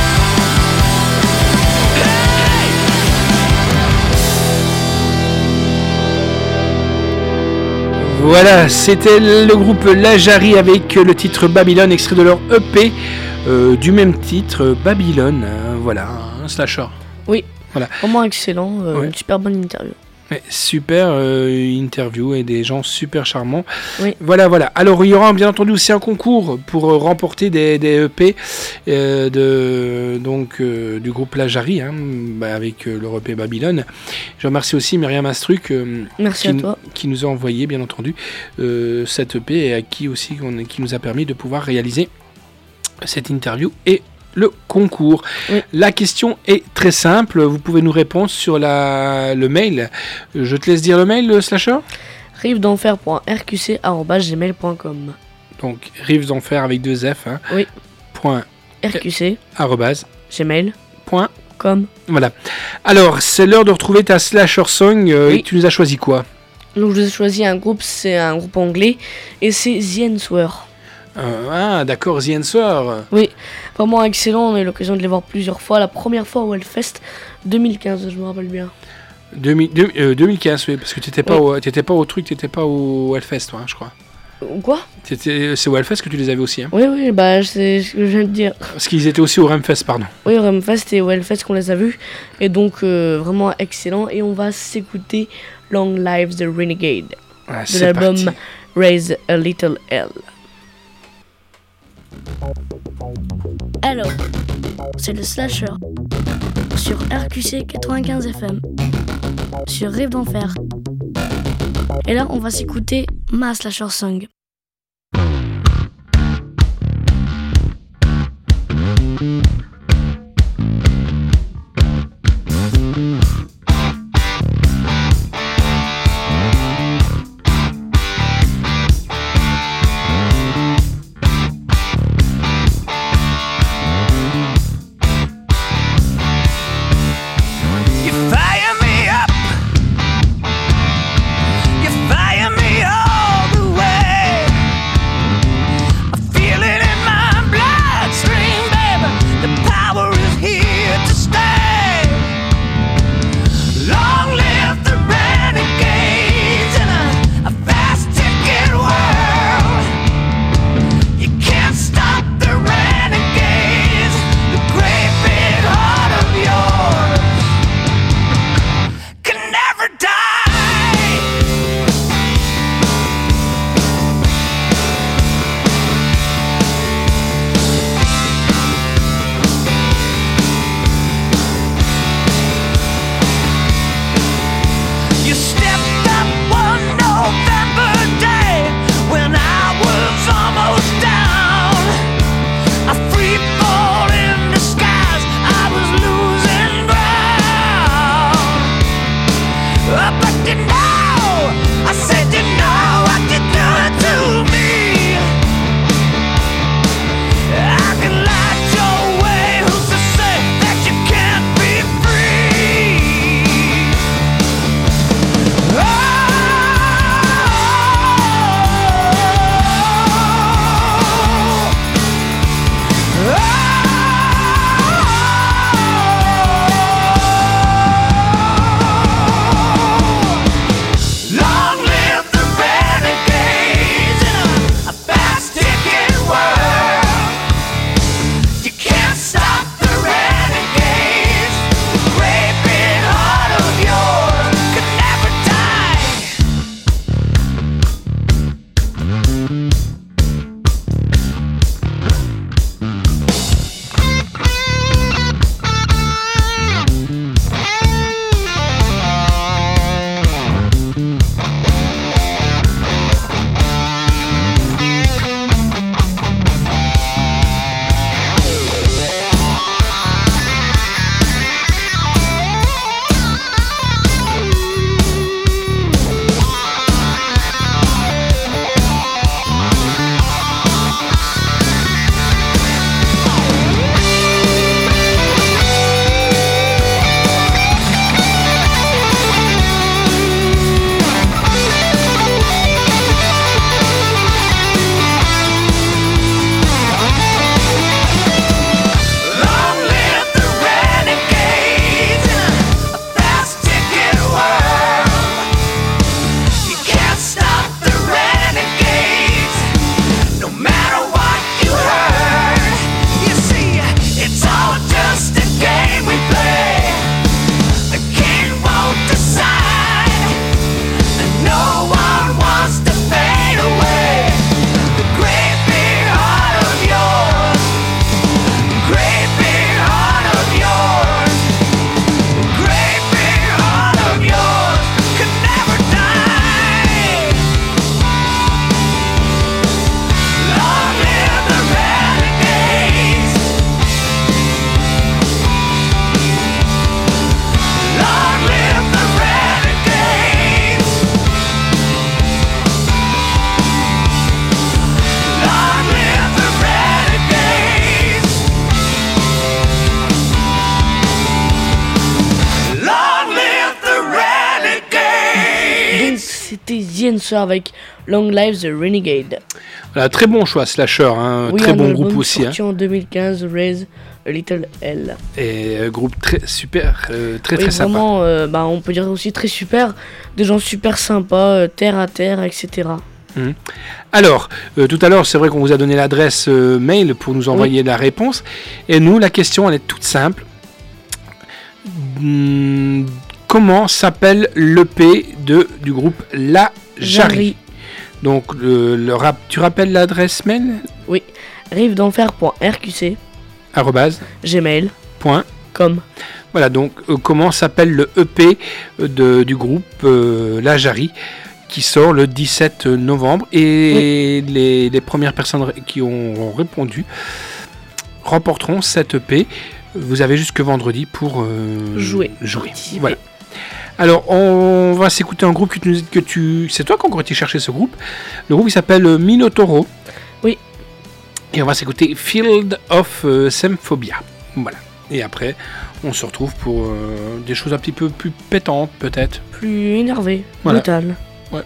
Voilà, c'était le groupe La Jarry avec le titre Babylone, extrait de leur E P euh, du même titre, Babylone. Euh, voilà, un slasher. Oui, voilà. Vraiment excellent, euh, Ouais. une super bonne interview. Ouais, super euh, interview et des gens super charmants. Oui. Voilà, voilà. Alors, il y aura bien entendu aussi un concours pour euh, remporter des, des E P euh, de, donc, euh, du groupe La Jarry, hein, bah, avec euh, leur E P Babylone. Je remercie aussi Myriam Astruc euh, Merci qui, à toi. qui nous a envoyé, bien entendu, euh, cette E P et à qui aussi on, qui nous a permis de pouvoir réaliser cette interview et le concours. Oui. La question est très simple. Vous pouvez nous répondre sur la, le mail. Je te laisse dire le mail, le slasher. rive d'enfer point r q c arobase gmail point com. Donc, rives d'enfer avec deux F. Hein, Oui. Point R Q C arrobase. gmail Point. com. Voilà. Alors, c'est l'heure de retrouver ta slasher song. Euh, Oui. et tu nous as choisi quoi? Donc je vous ai choisi un groupe, c'est un groupe anglais et c'est The Answer. Euh, Ah, d'accord, The Answer. Oui, vraiment excellent, on a eu l'occasion de les voir plusieurs fois. La première fois au Hellfest deux mille quinze, je me rappelle bien. deux mille, deux- euh, deux mille quinze, oui, parce que tu n'étais pas, Oui. au- t'étais pas au truc, tu n'étais pas au Hellfest, toi, hein, je crois. Ou quoi? T'étais- C'est au Hellfest que tu les avais aussi. Hein. Oui, oui, bah c'est ce que je viens de dire. Parce qu'ils étaient aussi au Ramfest, pardon. Oui, au Ramfest et au Hellfest qu'on les a vus. Et donc euh, vraiment excellent. Et on va s'écouter Long Lives the Renegade Ah, de c'est l'album parti. Raise a Little Hell. Alors, c'est le slasher sur R Q C quatre-vingt-quinze F M, sur Rive d'Enfer. Et là, on va s'écouter ma slasher song. You fire me up, you fire me all the way. I feel it in my bloodstream, baby. The power is here to stay. Long live the renegades in a, a fast ticket world. You can't stop the renegades, the great big heart of yours can never die. You stepped up one November day when I was almost down. A free fall in disguise, I was losing ground. Uh, But you know, I said you know what you do to me. I can light your way, who's to say that you can't be free? The Answer avec Long Live the Renegade. Voilà, très bon choix, Slasher, hein, Oui, très un bon album groupe aussi. Hein. sorti en deux mille quinze, Raise a Little L. Et euh, groupe très super, euh, très Oui, très sympa. vraiment, euh, bah, on peut dire aussi très super, des gens super sympas, euh, terre à terre, et cetera. Mmh. Alors, euh, tout à l'heure, c'est vrai qu'on vous a donné l'adresse euh, mail pour nous envoyer oui. la réponse. Et nous, la question, elle est toute simple. Mmh, comment s'appelle l'E P de, du groupe La Jarry, Jarry. Donc, le, le rap, tu rappelles l'adresse mail? Oui, rive d'enfer point r q c arrobase gmail point com. Voilà, donc, euh, comment s'appelle le E P de, du groupe euh, La Jarry, qui sort le dix-sept novembre. Et oui. les, les premières personnes qui ont répondu remporteront cette E P. Vous avez jusque vendredi pour euh, jouer. jouer. Voilà. Alors, on va s'écouter un groupe que tu, que tu... C'est toi qui as encore été chercher ce groupe. Le groupe, il s'appelle Minotauro. Oui. Et on va s'écouter Field of euh, Symphonia. Voilà. Et après, on se retrouve pour euh, des choses un petit peu plus pétantes, peut-être. Plus énervées, voilà. Brutales. Ouais.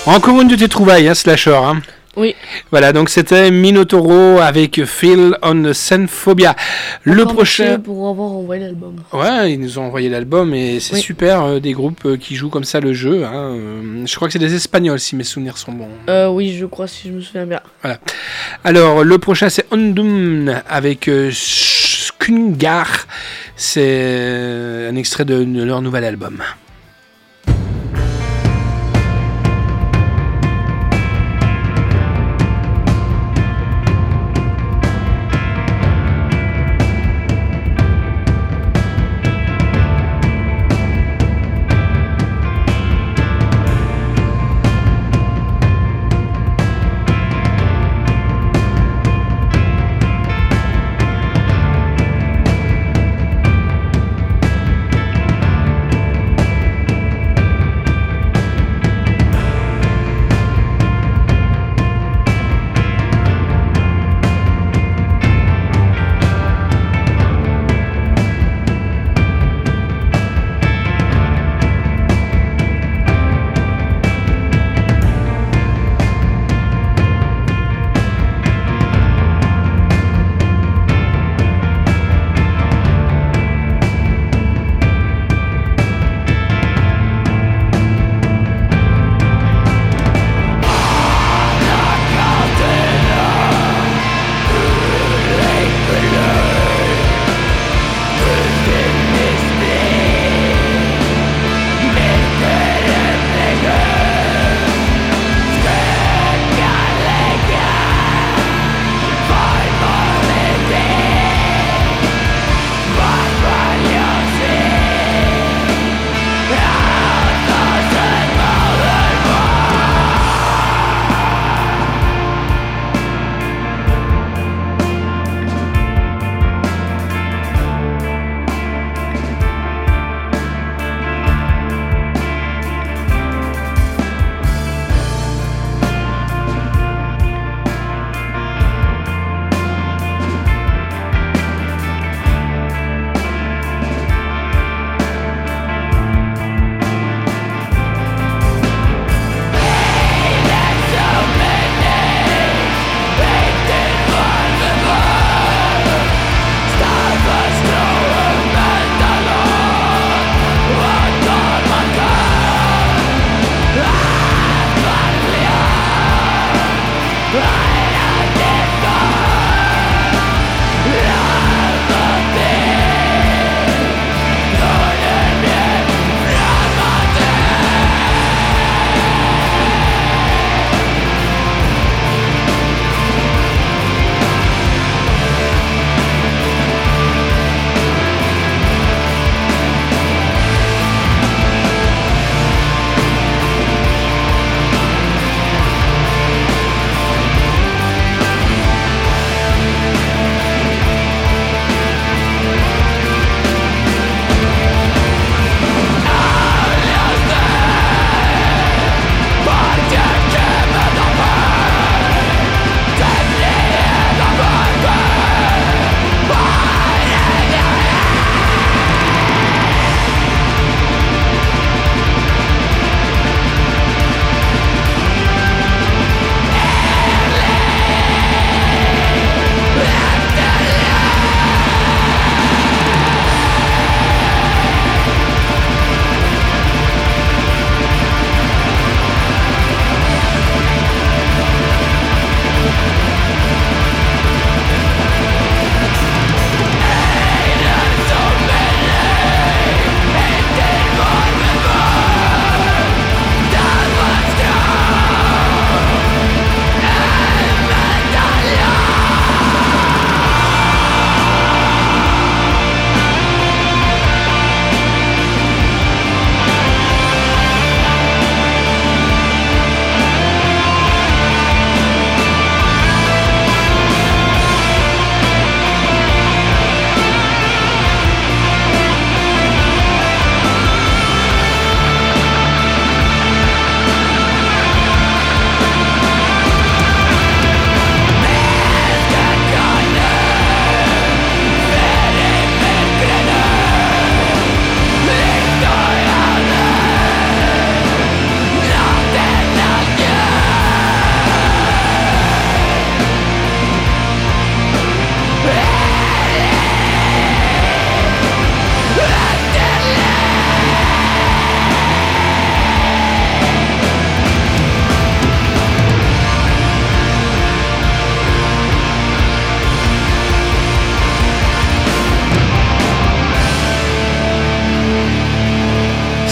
Encore une de tes trouvailles, hein, Slasher. Hein. Oui. Voilà, donc c'était Minotauro avec Phil on Xenophobia. Le Encore prochain. merci pour avoir envoyé l'album. Ouais, ils nous ont envoyé l'album et c'est Oui. super, euh, des groupes euh, qui jouent comme ça le jeu. Hein, euh, je crois que c'est des Espagnols si mes souvenirs sont bons. Euh, oui, je crois, si je me souviens bien. Voilà. Alors, le prochain c'est Ondum avec euh, Skungar. C'est un extrait de, de leur nouvel album. Thank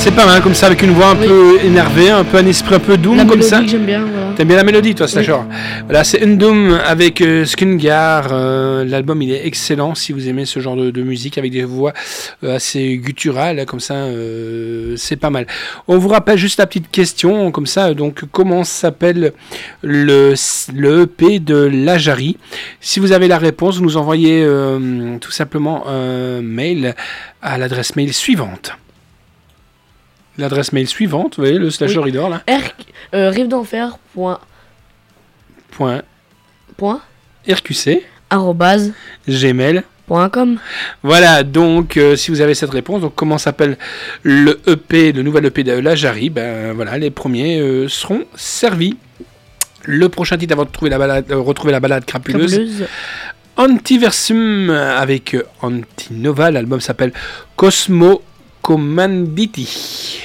C'est pas mal comme ça, avec une voix un Oui. peu énervée, un peu un esprit un peu doom La comme mélodie ça. que j'aime bien, voilà. T'aimes bien la mélodie, toi, Slasher? Oui. Voilà, c'est Undoom avec euh, Skungar. Euh, L'album, il est excellent si vous aimez ce genre de, de musique avec des voix euh, assez gutturales, comme ça, euh, c'est pas mal. On vous rappelle juste la petite question, comme ça, donc, comment s'appelle le, le E P de Lajari? Si vous avez la réponse, vous nous envoyez euh, tout simplement un mail à l'adresse mail suivante. L'adresse mail suivante, vous voyez, le Slasher Oui. il dort là. R, euh, rive d'enfer. Point, Point point, R Q C. arrobase, Gmail. point com. Voilà, donc euh, si vous avez cette réponse, donc comment s'appelle le E P, le nouvel E P de Lajari, ben voilà, les premiers euh, seront servis. Le prochain titre avant de trouver la balade, euh, retrouver la balade crapuleuse, Crapuleuse. Antiversum avec euh, Antinova, l'album s'appelle Cosmo Commanditi.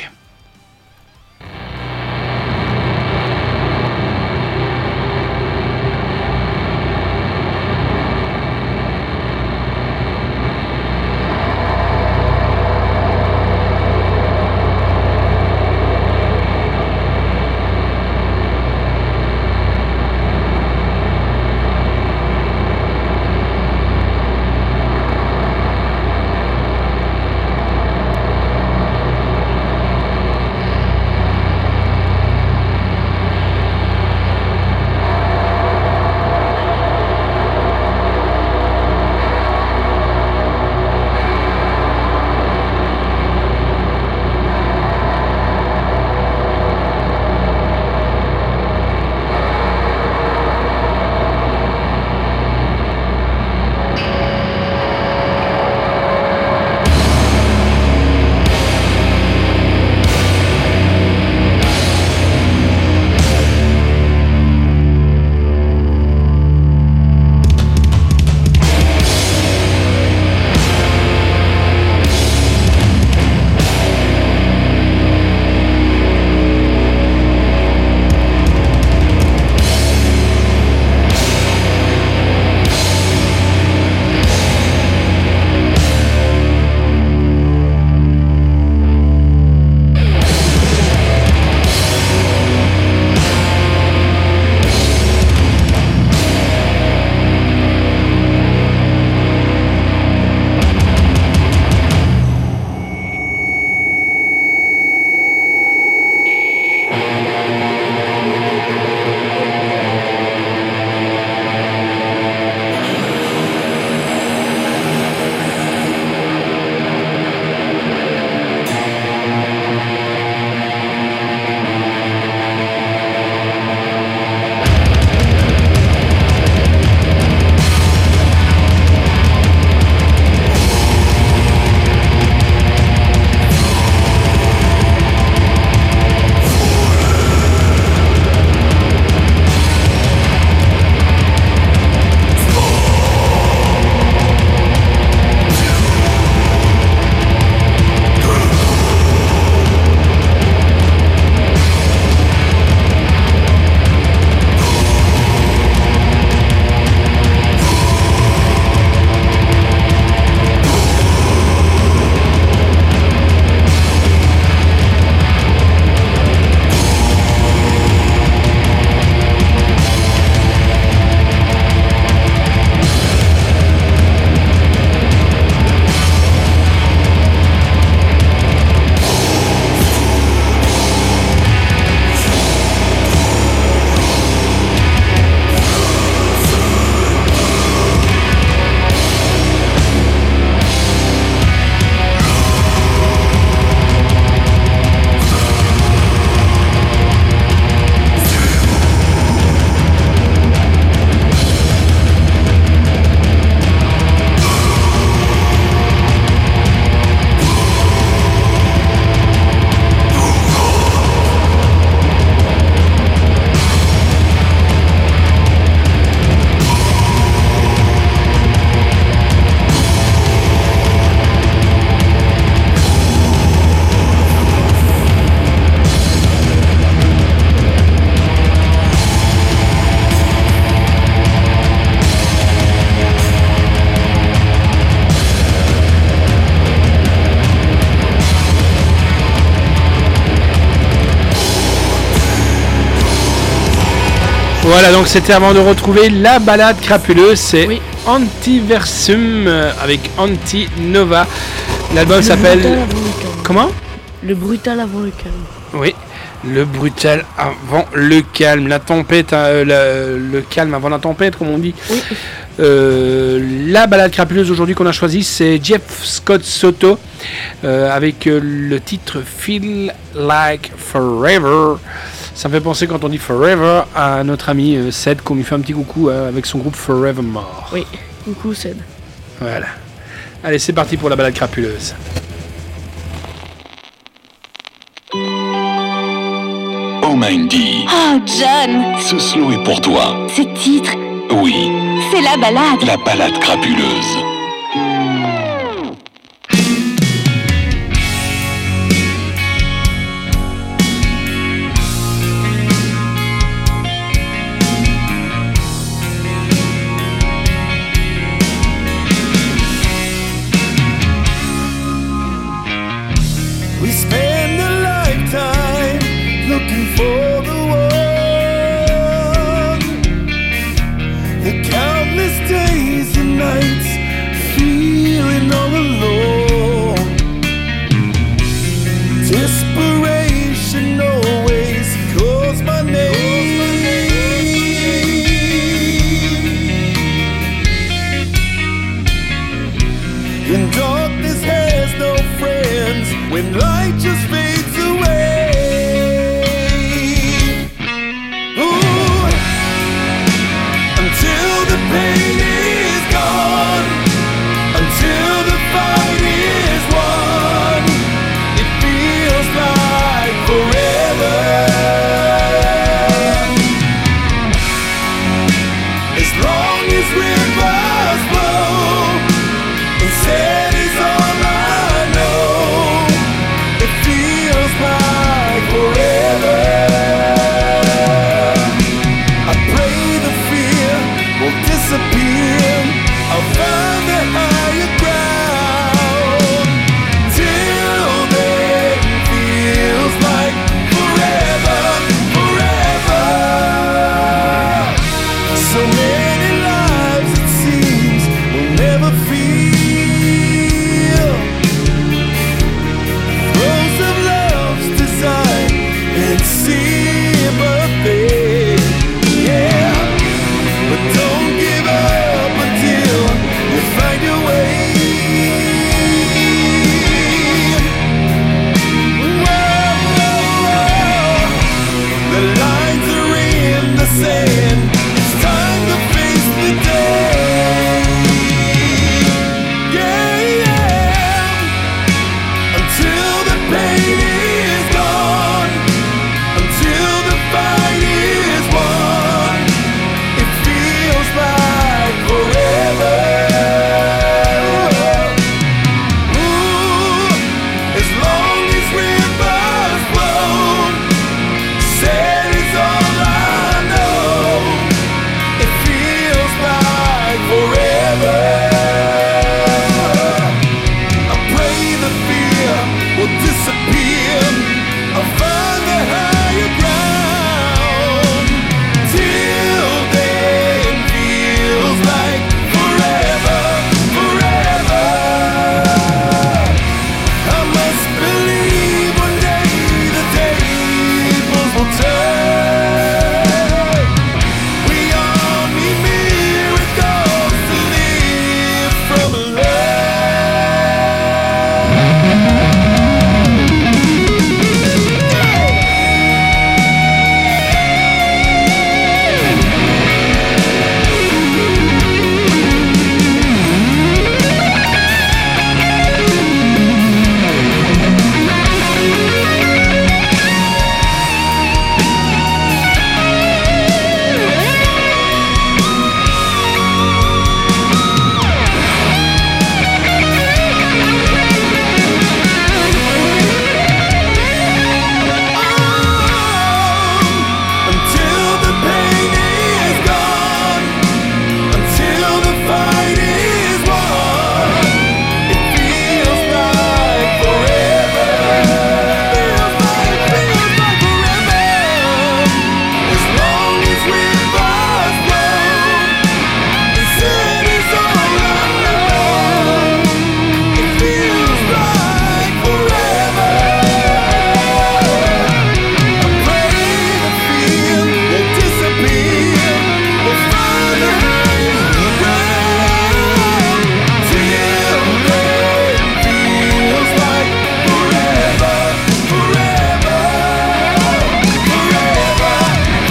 Voilà, donc c'était avant de retrouver la balade crapuleuse, c'est Oui. Antiversum euh, avec Anti-Nova. L'album Le s'appelle... brutal avant le calme. Comment ? Le brutal avant le calme. Oui, le brutal avant le calme, la tempête, euh, la- le calme avant la tempête, comme on dit. Oui. Euh, la balade crapuleuse aujourd'hui qu'on a choisie, c'est Jeff Scott Soto euh, avec euh, le titre Feel Like Forever. Ça me fait penser quand on dit Forever à notre ami euh, Ced, qu'on lui fait un petit coucou euh, avec son groupe Forevermore. Oui. Coucou Ced. Voilà. Allez, c'est parti pour la balade crapuleuse. Oh Mindy, Oh, John, ce slow est pour toi. ce titre, Oui, c'est la balade. la balade crapuleuse. We spend a lifetime looking for the one. The countless days and nights feeling all alone. Desperation always calls my name. And darkness has no friends when light just fades away. Ooh, until the pain is gone, until the fight is won, it feels like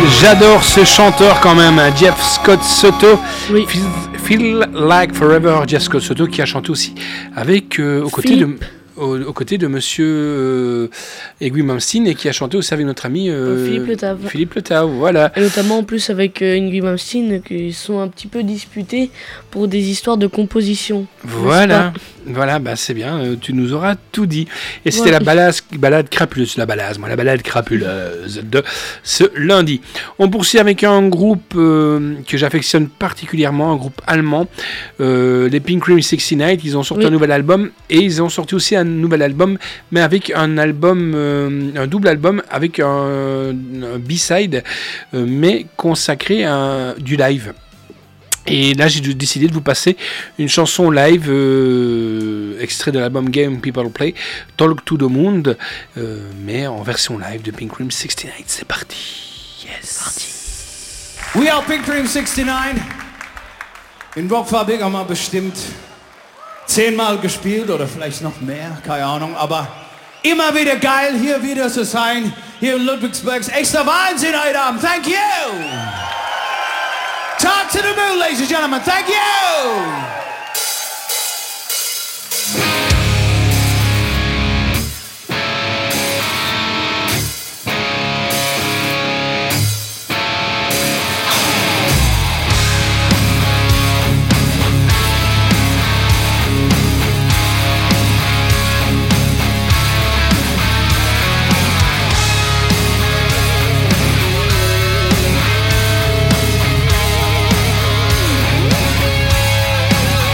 J'adore ce chanteur quand même, Jeff Scott Soto. Oui. Feel, Feel Like Forever, Jeff Scott Soto qui a chanté aussi avec euh, aux côtés de aux, aux côtés de Monsieur euh, Egui Malmsteen et qui a chanté aussi avec notre ami euh, Philippe Le Tave. Philippe Le Tave, voilà. Et notamment en plus avec euh, Egui Malmsteen qui sont un petit peu disputés pour des histoires de composition. Voilà, voilà, bah c'est bien, euh, tu nous auras tout dit. Et c'était ouais. la balade, balade crapuleuse, la balade, moi, la balade crapuleuse de ce lundi. On poursuit avec un groupe euh, que j'affectionne particulièrement, un groupe allemand, euh, les Pink Cream soixante-neuf. Ils ont sorti oui. un nouvel album et ils ont sorti aussi un nouvel album, mais avec un album, euh, un double album avec un, un B-side, euh, mais consacré à du live. Et là, j'ai décidé de vous passer une chanson live, euh, extrait de l'album Game People Play, Talk to the Moon, euh, mais en version live de Pink Cream soixante-neuf. C'est parti. Yes. Parti. We are Pink Cream soixante-neuf. In Rockfabrik haben wir bestimmt zehnmal gespielt oder vielleicht noch mehr, keine Ahnung, aber immer wieder geil, hier wieder zu sein, hier in Ludwigsburgs extra Wahnsinn heute Abend. Thank you! Talk to the moon, ladies and gentlemen. Thank you! We'll be right back.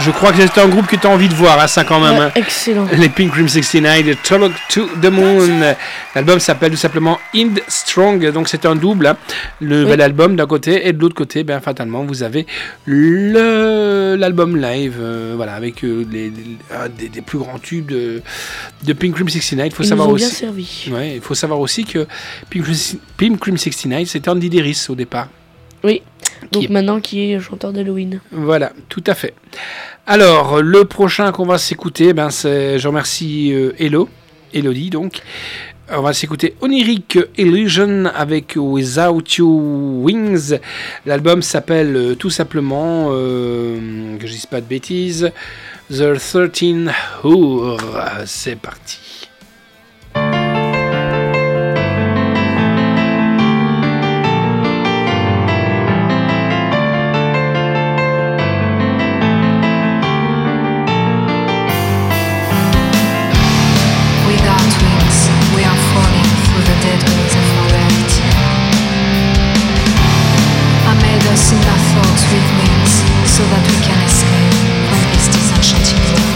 Je crois que c'est un groupe que tu as envie de voir, hein, ça quand même. Ouais, hein. excellent. Les Pink Cream soixante-dix, Talk to the Moon. L'album s'appelle tout simplement Ind Strong, donc c'est un double. Hein. Le nouvel Oui. album d'un côté, et de l'autre côté, ben, fatalement, vous avez le, l'album live, euh, voilà, avec euh, les, les, un des, des plus grands tubes de, de Pink Cream soixante-dix. Il faut Ils savoir nous ont aussi. bien servi. Ouais, il faut savoir aussi que Pink Cream, Pink Cream soixante-dix, c'était Andy Deris au départ. Oui. Donc Qui est- maintenant qui est chanteur d'Halloween. Voilà, tout à fait. Alors, le prochain qu'on va s'écouter, ben c'est, je remercie euh, Hello, Elodie donc. On va s'écouter Oniric Illusion avec Without You Wings. L'album s'appelle euh, tout simplement, euh, que je dise pas de bêtises, The thirteen Hour. C'est parti. Without wings, we are falling through the dead winds of our reality. I made us in our thoughts with wings, so that we can escape from this disenchanting world.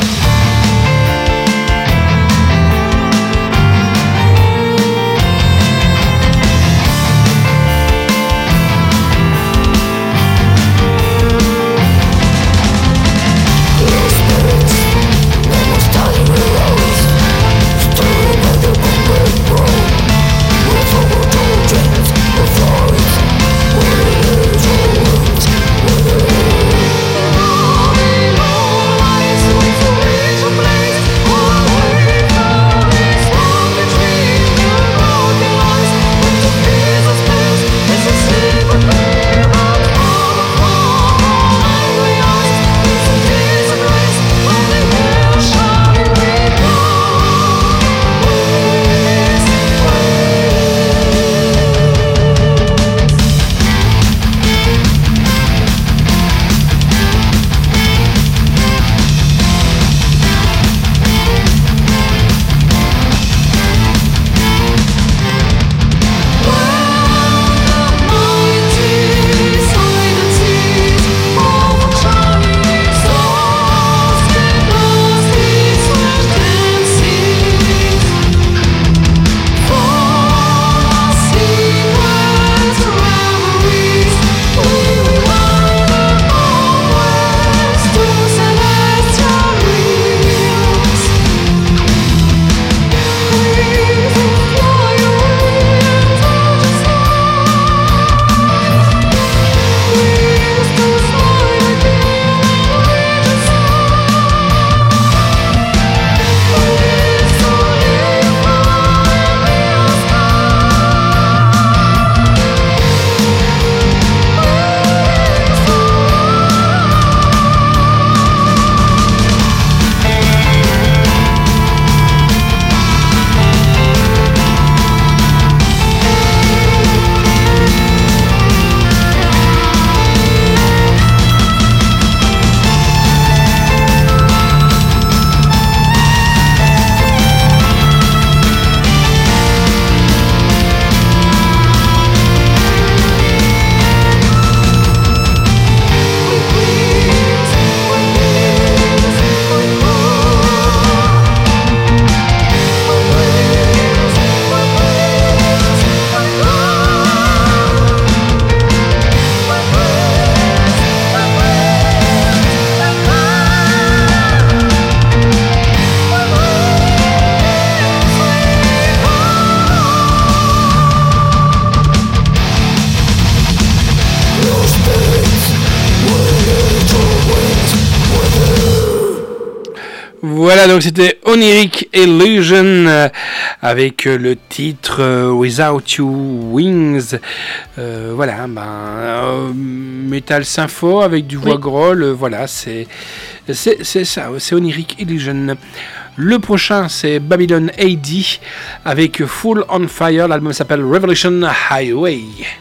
Voilà, donc c'était Oniric Illusion euh, avec euh, le titre euh, Without You Wings. Euh, voilà, ben, euh, Metal Sympho avec du voix Oui. groll. euh, voilà, c'est, c'est, c'est ça, c'est Oniric Illusion. Le prochain, c'est Babylon A D avec Full on Fire. L'album s'appelle Revolution Highway.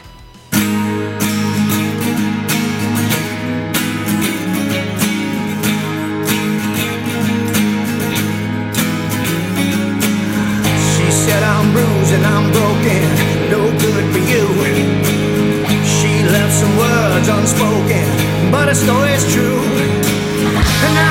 She said I'm bruised and I'm broken, no good for you. She left some words unspoken, but her story's true. And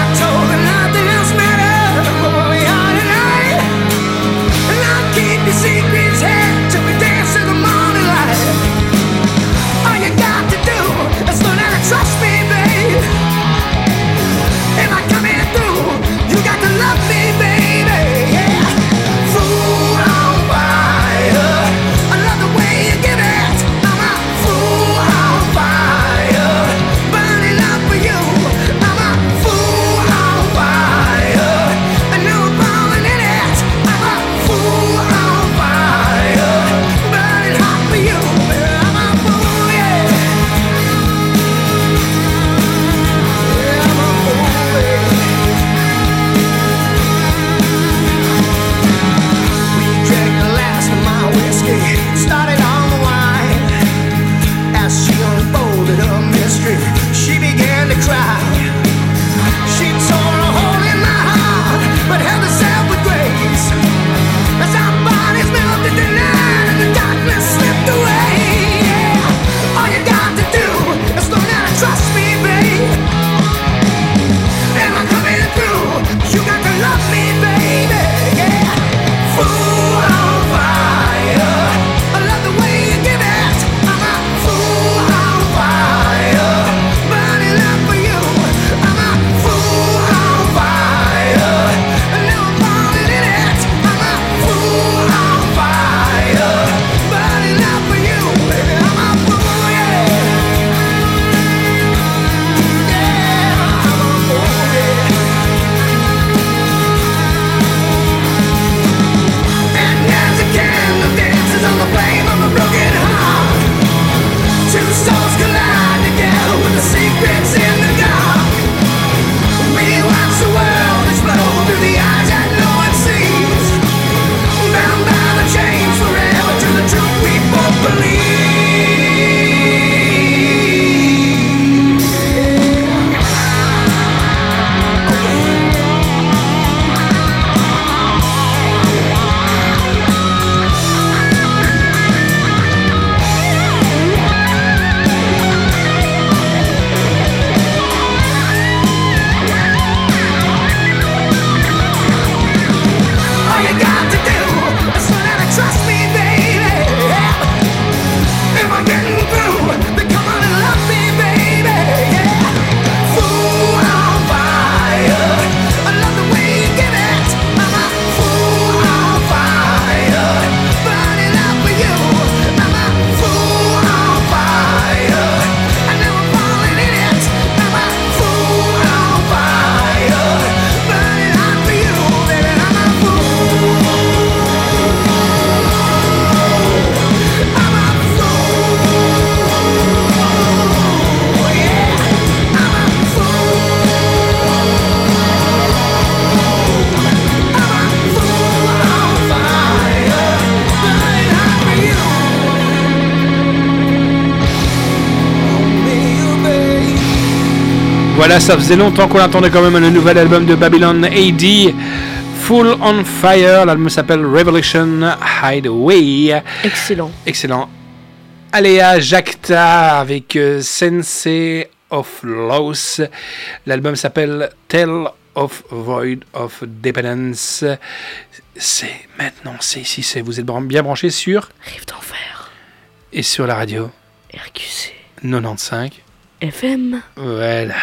Voilà, ça faisait longtemps qu'on attendait quand même le nouvel album de Babylon A D, Full on Fire. L'album s'appelle Revelation Hideaway. Excellent. Excellent. Alea Jacta avec euh, Sensei of Loss. L'album s'appelle Tale of Void of Dependence. C'est maintenant, c'est ici, c'est vous êtes bien branchés sur Rive d'enfer et sur la radio R Q C quatre-vingt-quinze F M. Voilà.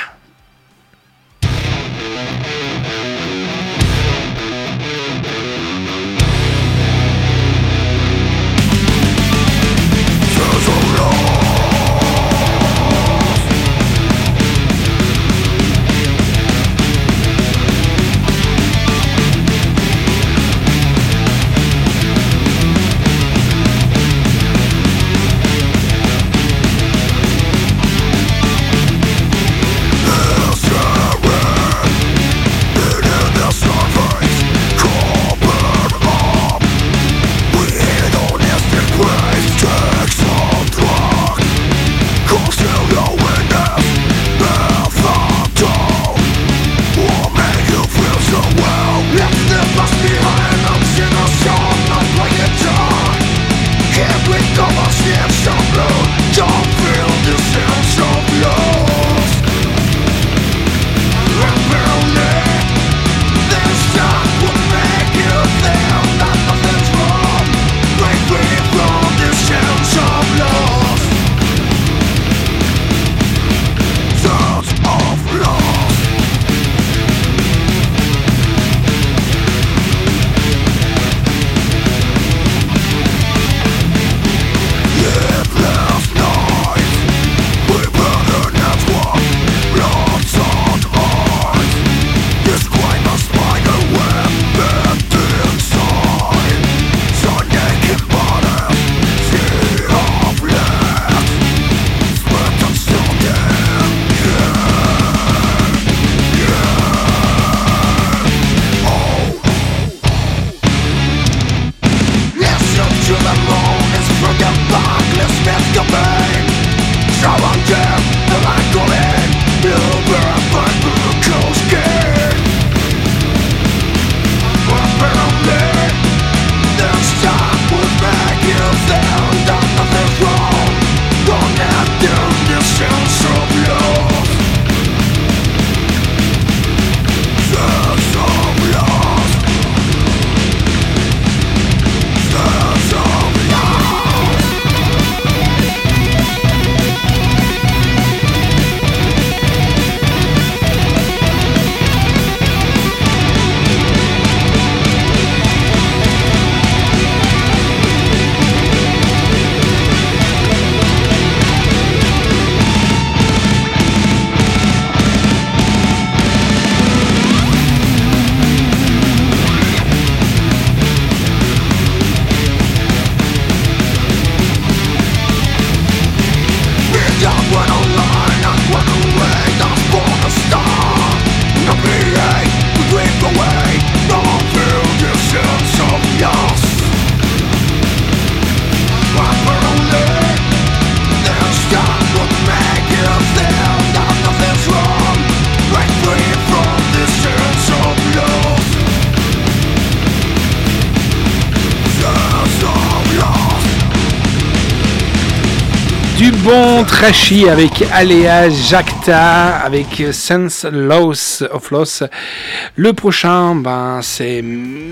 Du bon trashy avec Alea Jacta, avec Sense Loss of Loss. Le prochain, ben, c'est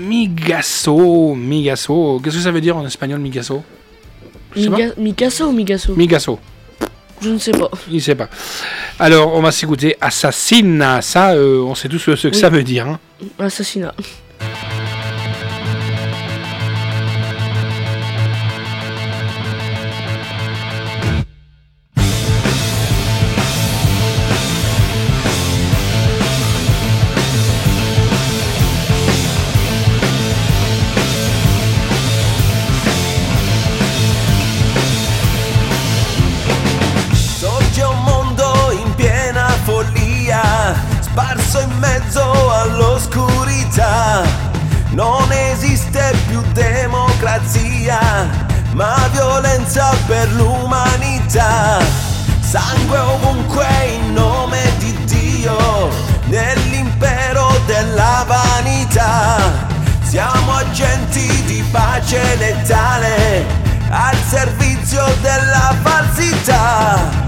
Migasso. Migasso. Qu'est-ce que ça veut dire en espagnol, Migasso? Miga- Migasso ou Migasso Migasso. Je ne sais pas. Il ne sait pas. Alors, on va s'écouter Assassina. Ça, euh, on sait tous ce que oui. ça veut dire. Hein. Assassinat. Sparso in mezzo all'oscurità, non esiste più democrazia, ma violenza per l'umanità, sangue ovunque in nome di Dio. Dio nell'impero della vanità. Siamo agenti di pace letale al servizio della falsità.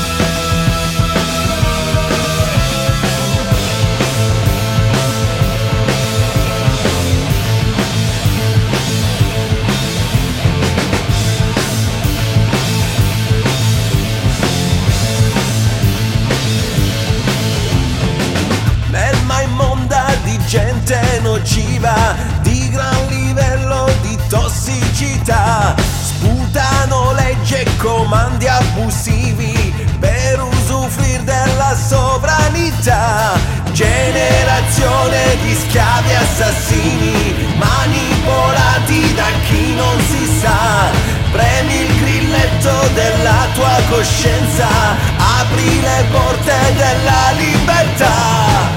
Melma immonda di gente nociva, di gran livello di tossicità. Sputano leggi e comandi abusivi per usufruire della sovranità. Generazione di schiavi assassini, manipolati da chi non si sa. Premi il grilletto della tua coscienza, apri le porte della libertà.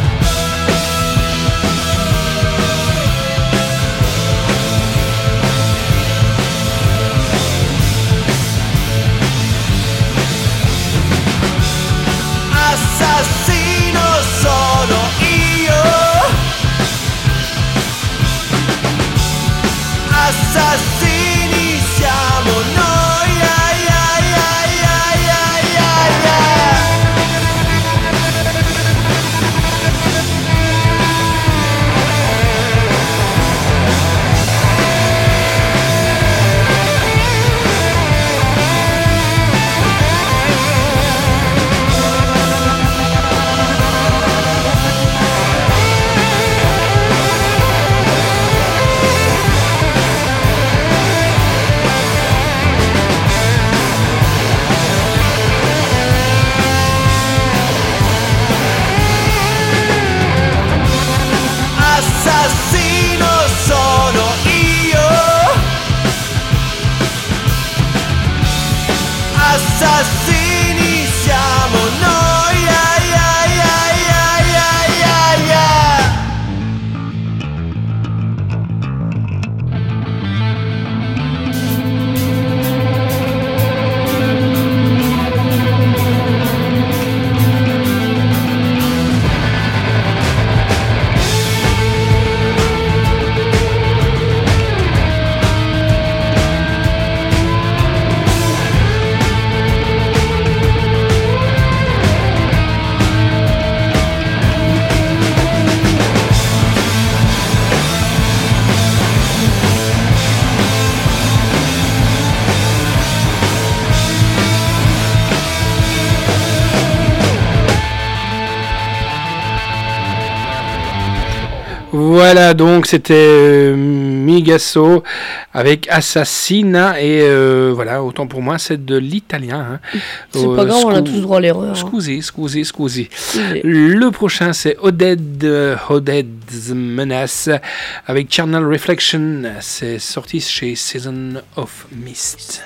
Assassino sono io, assassini siamo noi, ai ai ai ai ai ai ai. Assassino sono io, assassini siamo noi, ai ai ai ai ai ai ai. Voilà, donc c'était euh, Migasso avec Assassina et euh, voilà, autant pour moi c'est de l'italien. Hein. C'est euh, pas grave, scu- on a tous droit à l'erreur. Hein. Scusi, scusi, scusi. Scusi. Le prochain c'est Oded, euh, Oded's Menace avec Charnel Reflection. C'est sorti chez Season of Mist.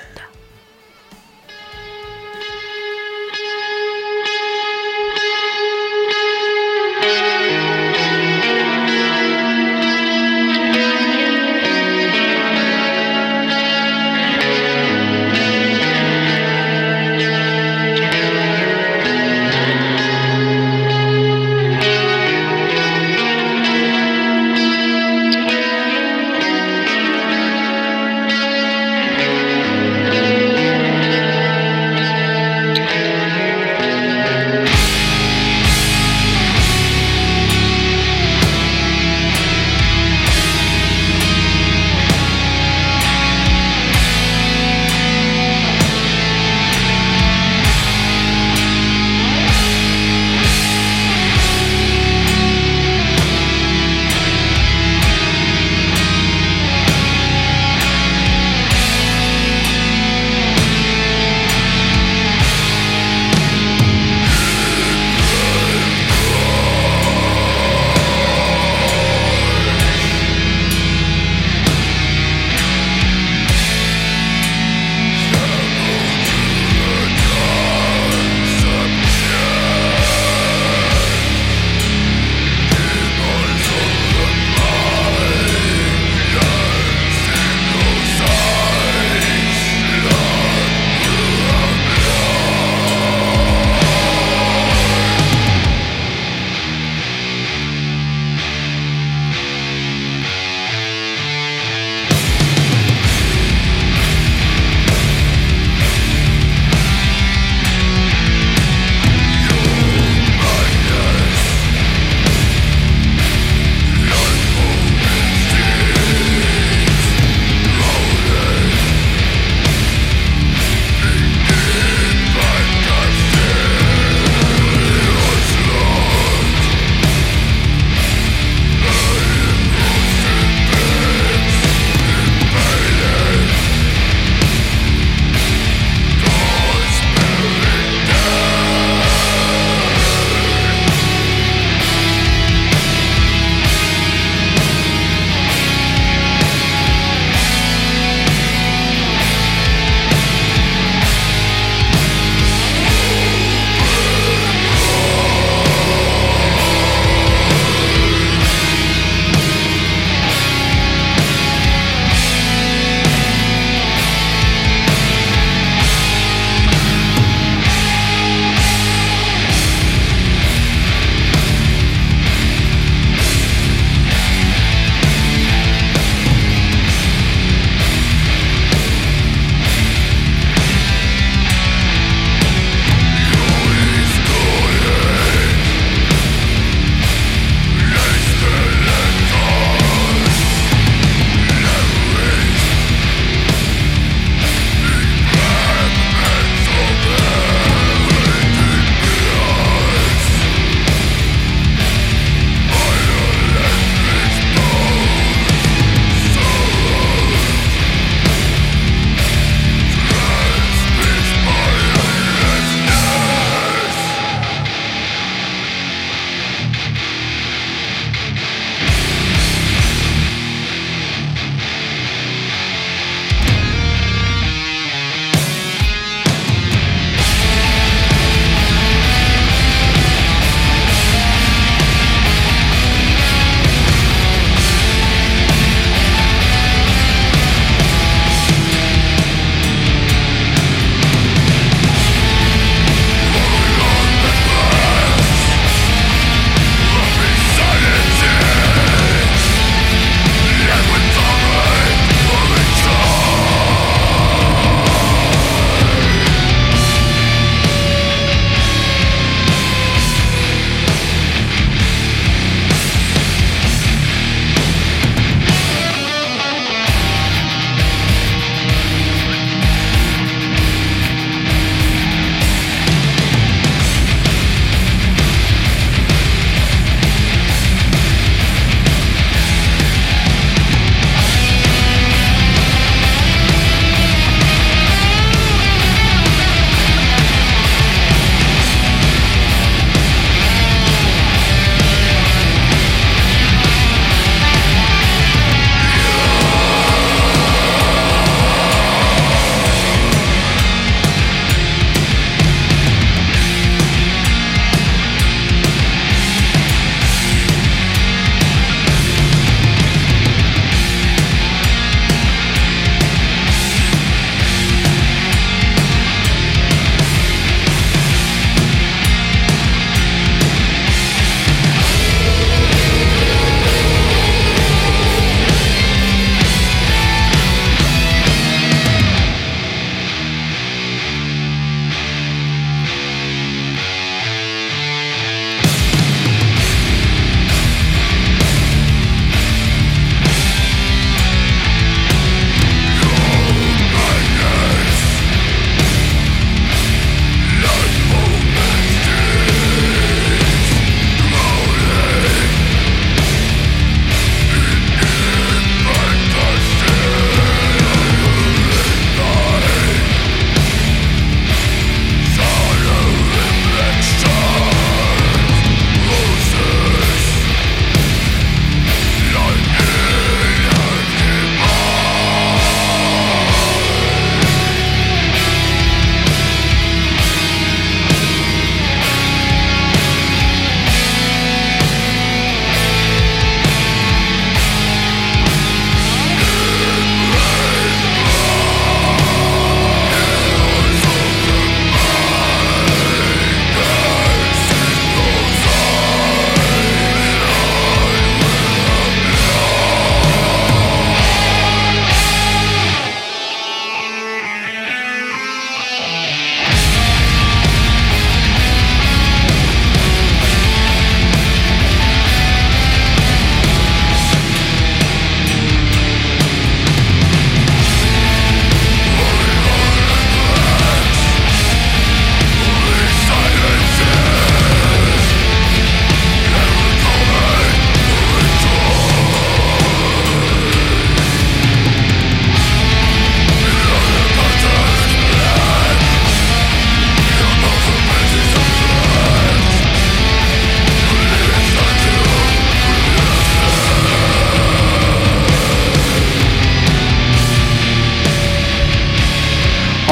Thank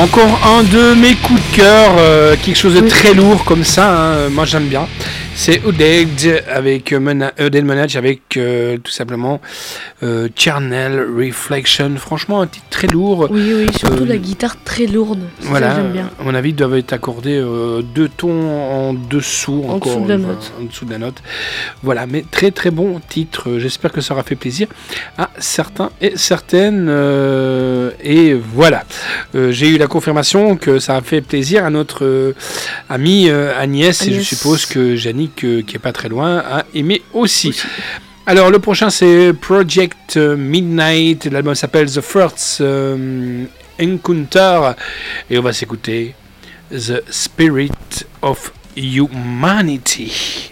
Encore un de mes coups de cœur, euh, quelque chose de oui. très lourd comme ça, hein, moi j'aime bien. C'est Udade avec Udade Manage avec euh, tout simplement euh, Charnel Reflection. Franchement, un titre très lourd. Oui, oui, surtout euh, la guitare très lourde. Voilà, ça, j'aime bien. À mon avis, il doit être accordé euh, deux tons en dessous, en encore dessous de la note. En dessous de la note. Voilà, mais très très bon titre. J'espère que ça aura fait plaisir à certains et certaines. Euh, et voilà, euh, j'ai eu la confirmation que ça a fait plaisir à notre euh, amie euh, Agnès, Agnès, et je suppose que Janine, qui est pas très loin, a aimé aussi. aussi. Alors le prochain c'est Project Midnight, l'album s'appelle The First um, Encounter et on va s'écouter The Spirit of Humanity.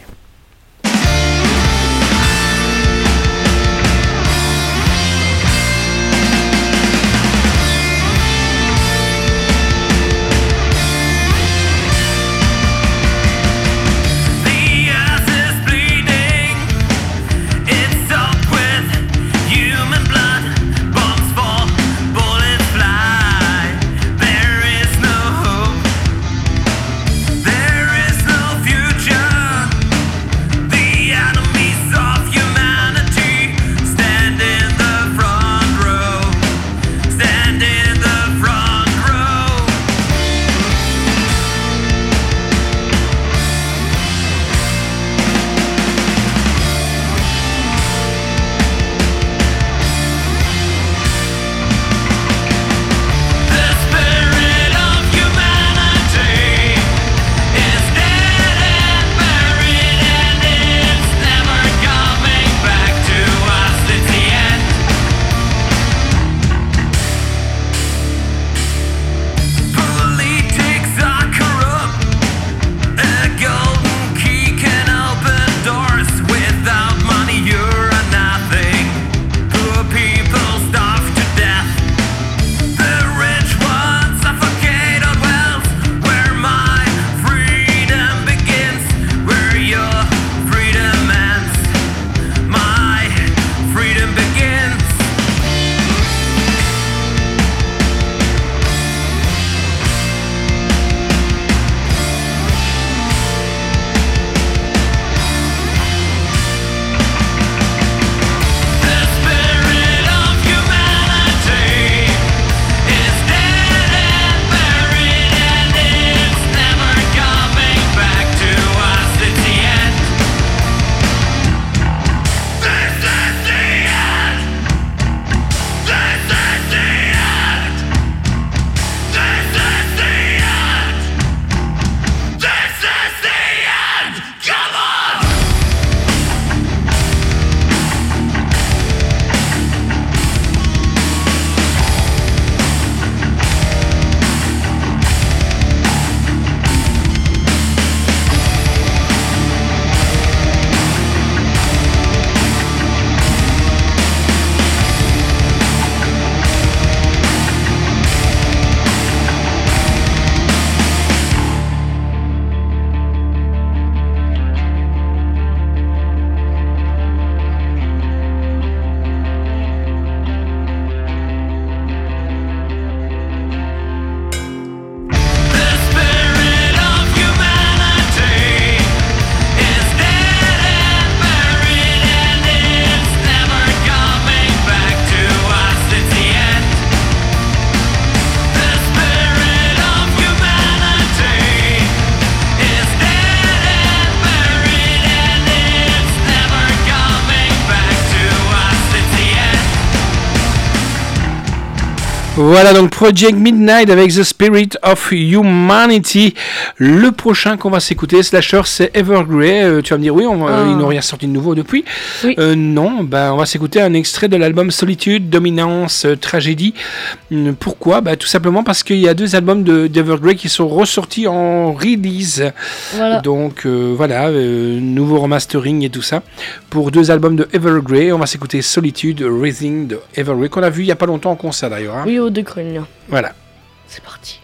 Voilà donc Project Midnight avec The Spirit of Humanity. Le prochain qu'on va s'écouter, Slasher, c'est Evergrey. Euh, tu vas me dire oui, on, ah. ils n'ont rien sorti de nouveau depuis. Oui. Euh, non, ben on va s'écouter un extrait de l'album Solitude, Dominance, euh, Tragédie. Pourquoi? Ben, tout simplement parce qu'il y a deux albums de, d'Evergrey qui sont ressortis en release. Voilà. Donc euh, voilà, euh, nouveau remastering et tout ça. Pour deux albums de Evergrey, on va s'écouter Solitude, Rising de Evergrey, qu'on a vu il n'y a pas longtemps en concert d'ailleurs. Hein. Oui, au De Crugne. Voilà. C'est parti.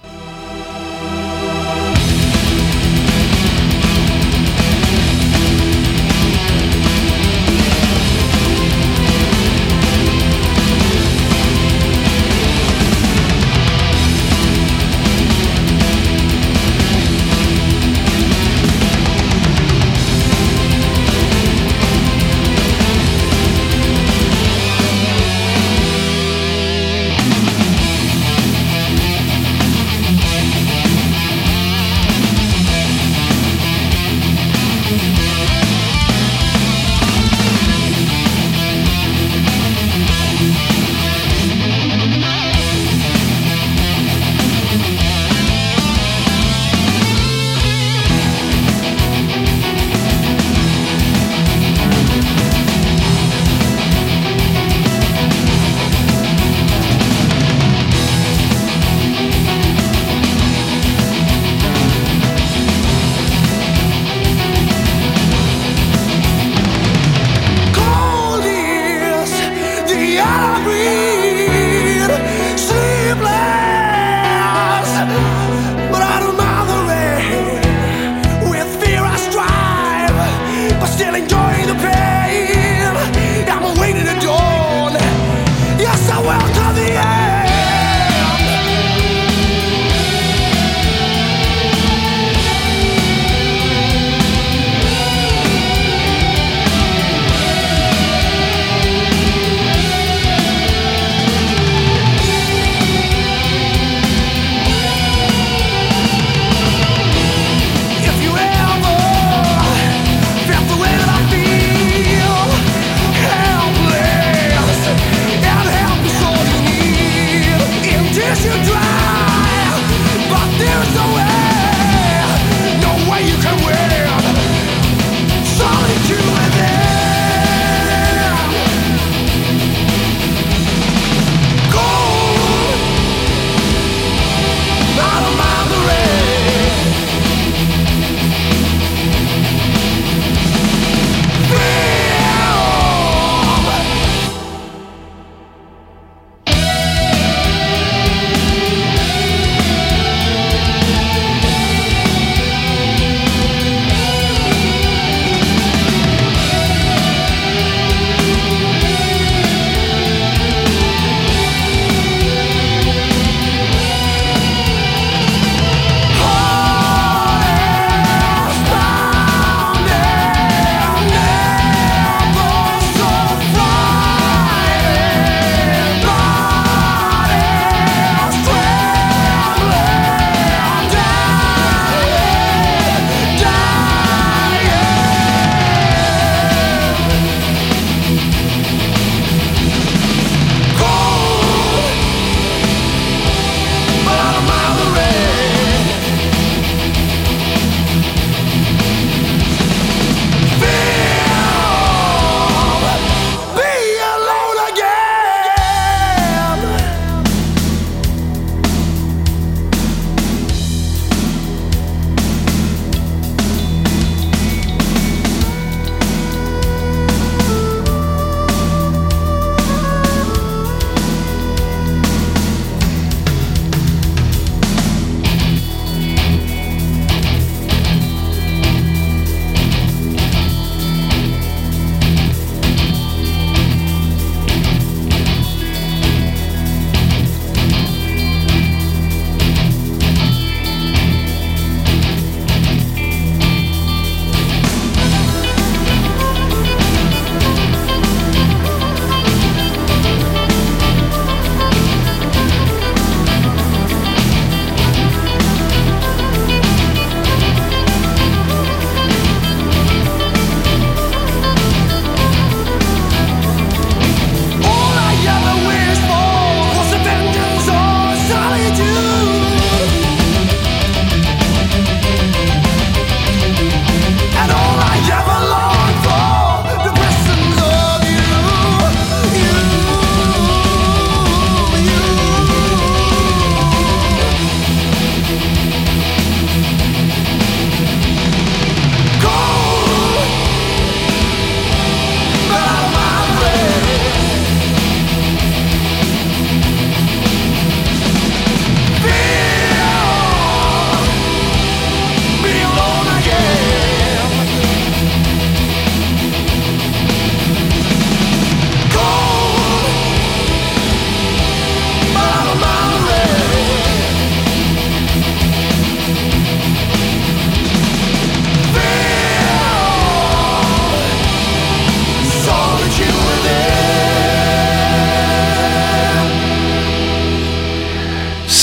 We'll be right back.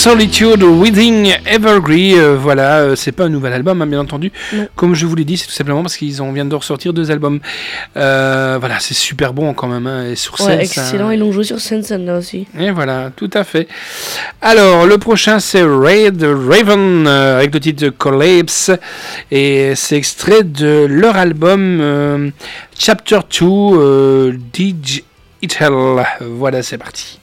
Solitude Within Evergreen, euh, voilà, euh, c'est pas un nouvel album, hein, bien entendu. Non. Comme je vous l'ai dit, c'est tout simplement parce qu'ils ont viennent de ressortir deux albums. Euh, voilà, c'est super bon quand même, hein, et sur scène. Ouais, excellent, ça... ils l'ont joué sur scène, scène là aussi. Et voilà, tout à fait. Alors, le prochain c'est Red Raven euh, avec le titre Collapse, et c'est extrait de leur album euh, Chapter deux euh, Digital. Voilà, c'est parti.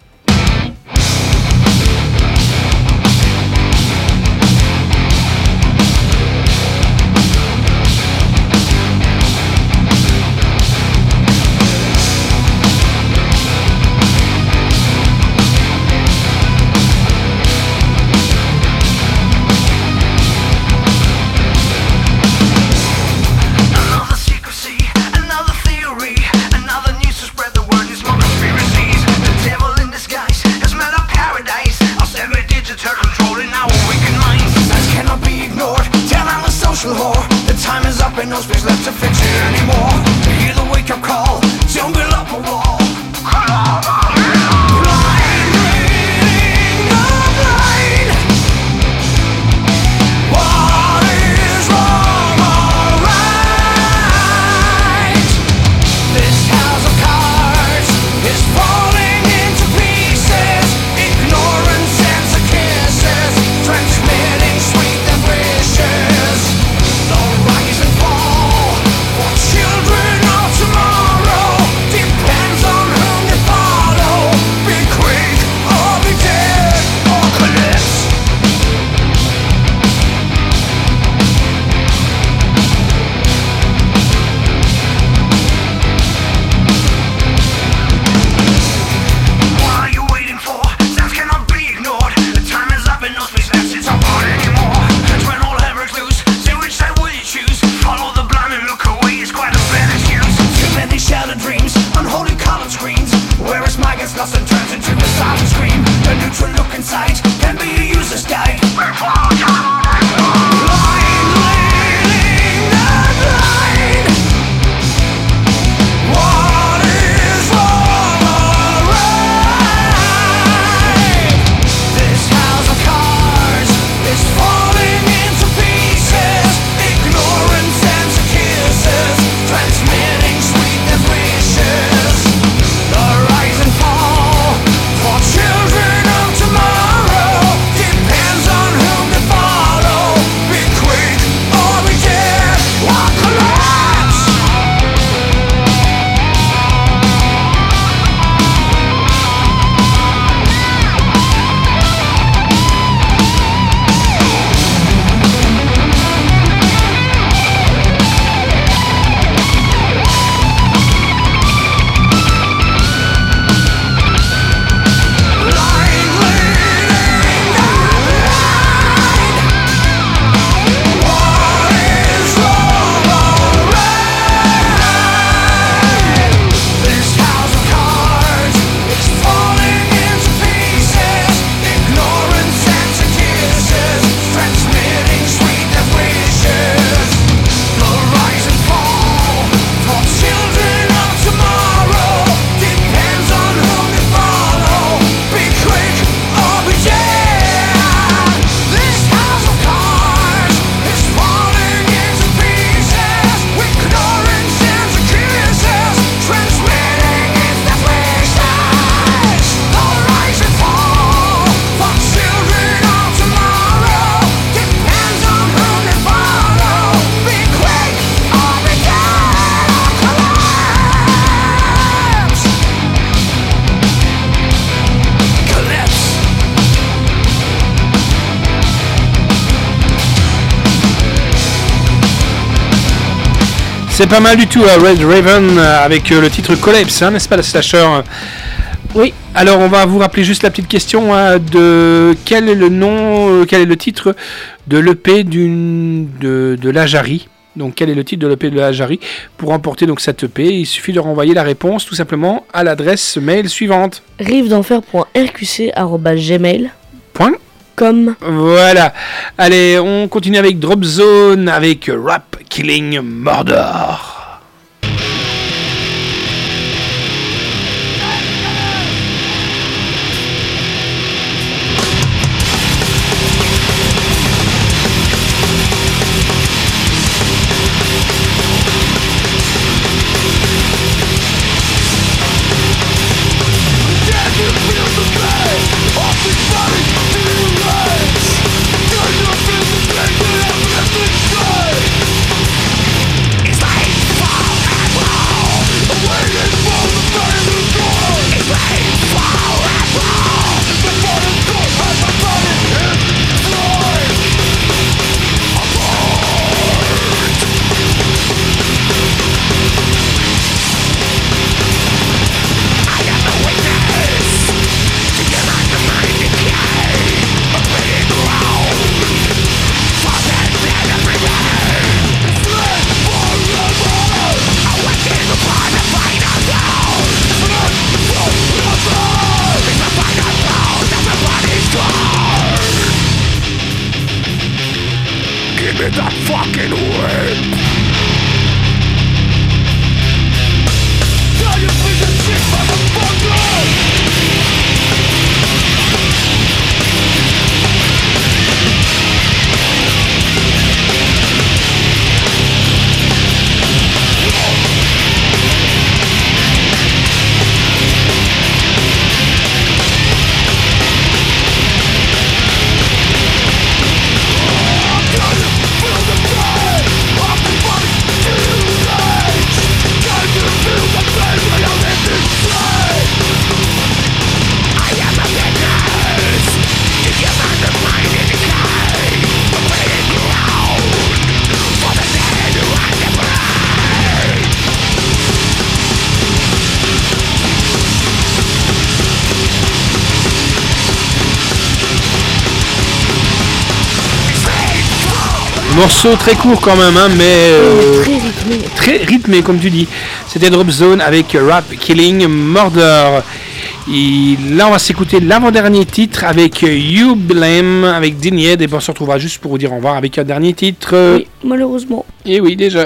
The time is up and no space left to fix it anymore. Hear the wake up call, don't build up a wall. Blind leading the blind. What is wrong or right? This house of cards is falling into pieces. Ignorance and kisses, transmitting sweet wishes. The rise and fall for children of tomorrow depends on whom you follow. Be quick or be dead or collapse. What are you waiting for? Sounds cannot be ignored. The time is up and no space left. It's not hard anymore. Turn all hell breaks loose. Say which side will you choose? Follow the blind and look away is quite a bad excuse. Too many shattered dreams, unholy colored screens. Where a smile gets lost and turns into a silent scream. A neutral look inside can be a user's guide. Blind leading the blind. What is wrong or right? This house of cards is falling into pieces. Ignorance and kisses, transmitting sweetness wishes. The rise and fall for children of tomorrow depends on whom they follow. Be quick or be dead or collapse. This house of cards is falling into pieces. Ignorance and kisses, transmitting sweetness wishes. The rise and fall for children of tomorrow depends on whom you follow. Be quick or be dead. This house of cards is falling into pieces. Ignorance and kisses, transmitting instant wishes. The rise and fall for children of tomorrow depends on whom you follow. Be quick or be dead or collapse. Collapse. C'est pas mal du tout, hein, Red Raven euh, avec euh, le titre Collapse, hein, n'est-ce pas, le slasher? Oui. Alors on va vous rappeler juste la petite question, hein, de quel est le nom, euh, quel est le titre de l'E P d'une de, de la Jari. Donc quel est le titre de l'E P de la Jari? Pour remporter donc cette E P, il suffit de renvoyer la réponse tout simplement à l'adresse mail suivante. rive d'enfer point r q c arobase gmail point com. Voilà. Allez, on continue avec Drop Zone avec Rap Killing Mordor. fucking whip. Morceau très court quand même, hein, mais euh, très, rythmé. très rythmé comme tu dis. C'était Drop Zone avec Rap Killing Murder. Et là on va s'écouter l'avant-dernier titre avec You Blame avec Dinied et on se retrouvera juste pour vous dire au revoir avec un dernier titre. Oui, malheureusement. Et oui, déjà.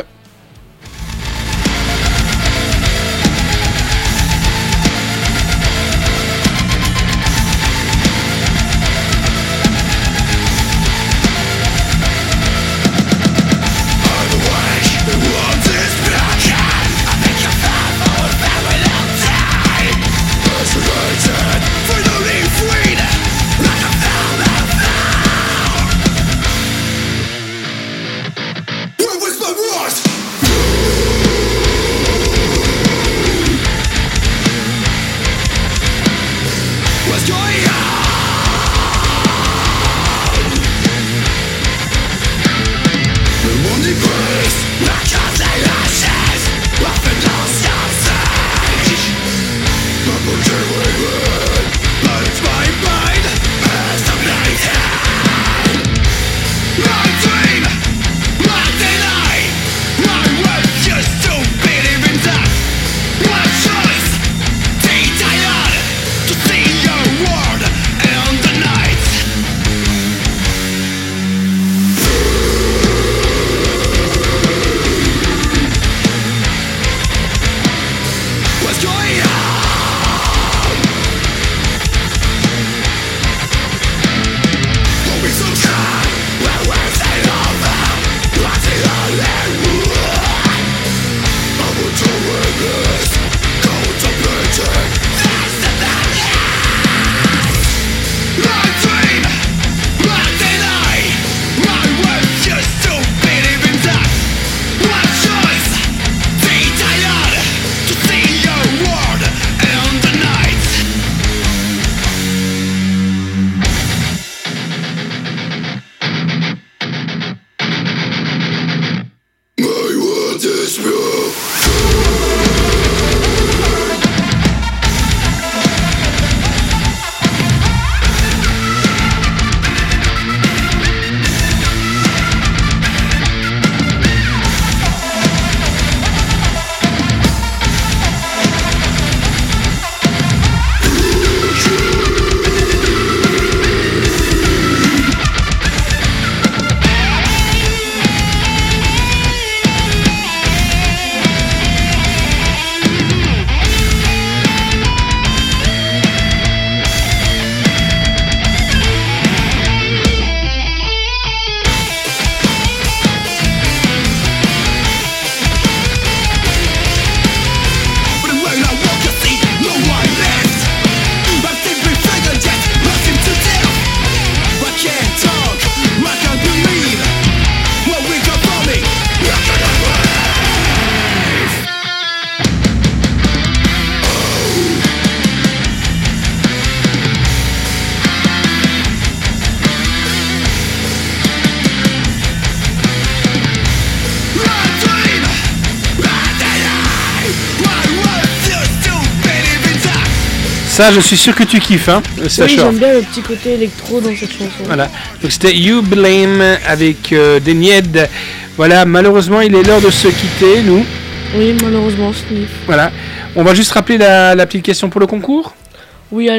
Ça, je suis sûr que tu kiffes, hein, le Slasher. Oui, j'aime bien le petit côté électro dans cette chanson. Voilà, donc c'était You Blame avec euh, Denied. Voilà, malheureusement, il est l'heure de se quitter, nous. Oui, malheureusement, Sniff. Voilà, on va juste rappeler la, la petite question pour le concours. Oui, allez.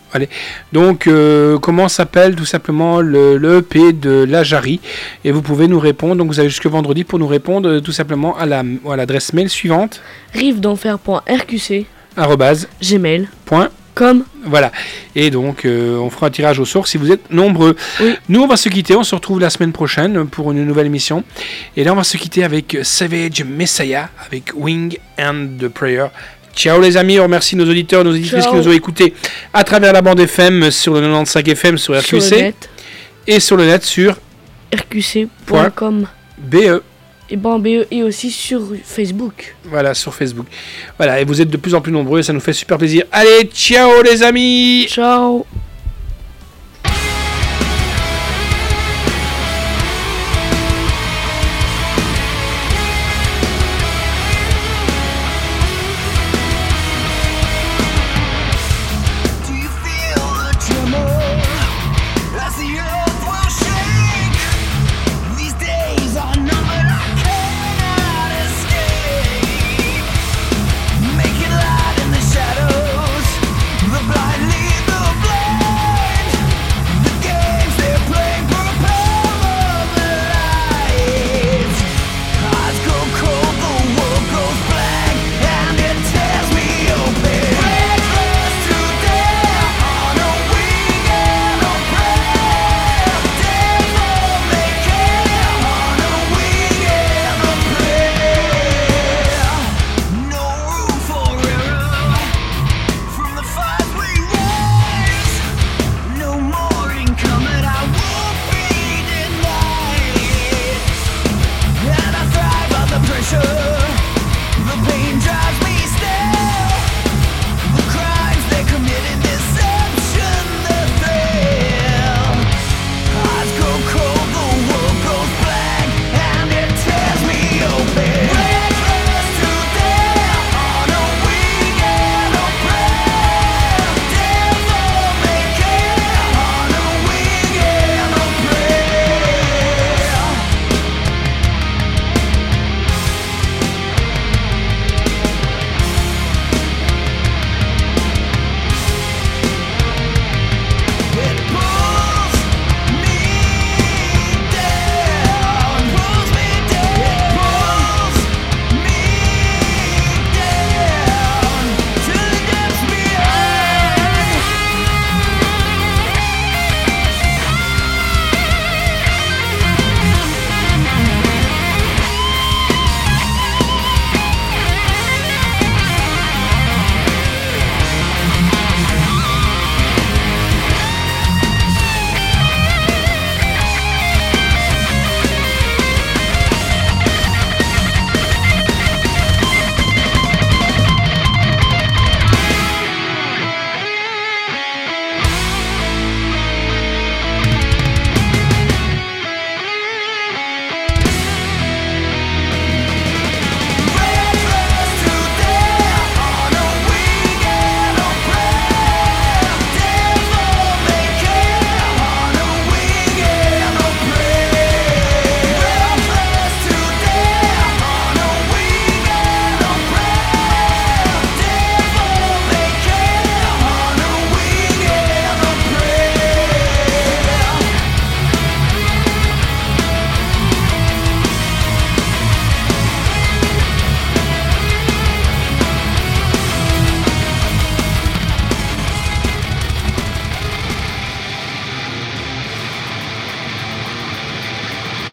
Allez. Donc, euh, comment s'appelle tout simplement le, le E P de la Jarry? Et vous pouvez nous répondre. Donc, vous avez jusque vendredi pour nous répondre euh, tout simplement à, la, à l'adresse mail suivante. rive d'enfer point r q c arobase gmail point com. Voilà. Et donc, euh, on fera un tirage au sort si vous êtes nombreux. Oui. Nous, on va se quitter. On se retrouve la semaine prochaine pour une nouvelle émission. Et là, on va se quitter avec Savage Messiah, avec Wing and the Prayer. Ciao les amis, on remercie nos auditeurs, nos auditrices Ciao. qui nous ont écoutés à travers la bande F M sur le quatre-vingt-quinze F M sur R Q C Sur le net. et sur le net sur r q c point com. B E. Et ben B E et aussi sur Facebook. Voilà, sur Facebook. Voilà, et vous êtes de plus en plus nombreux et ça nous fait super plaisir. Allez, ciao les amis. Ciao.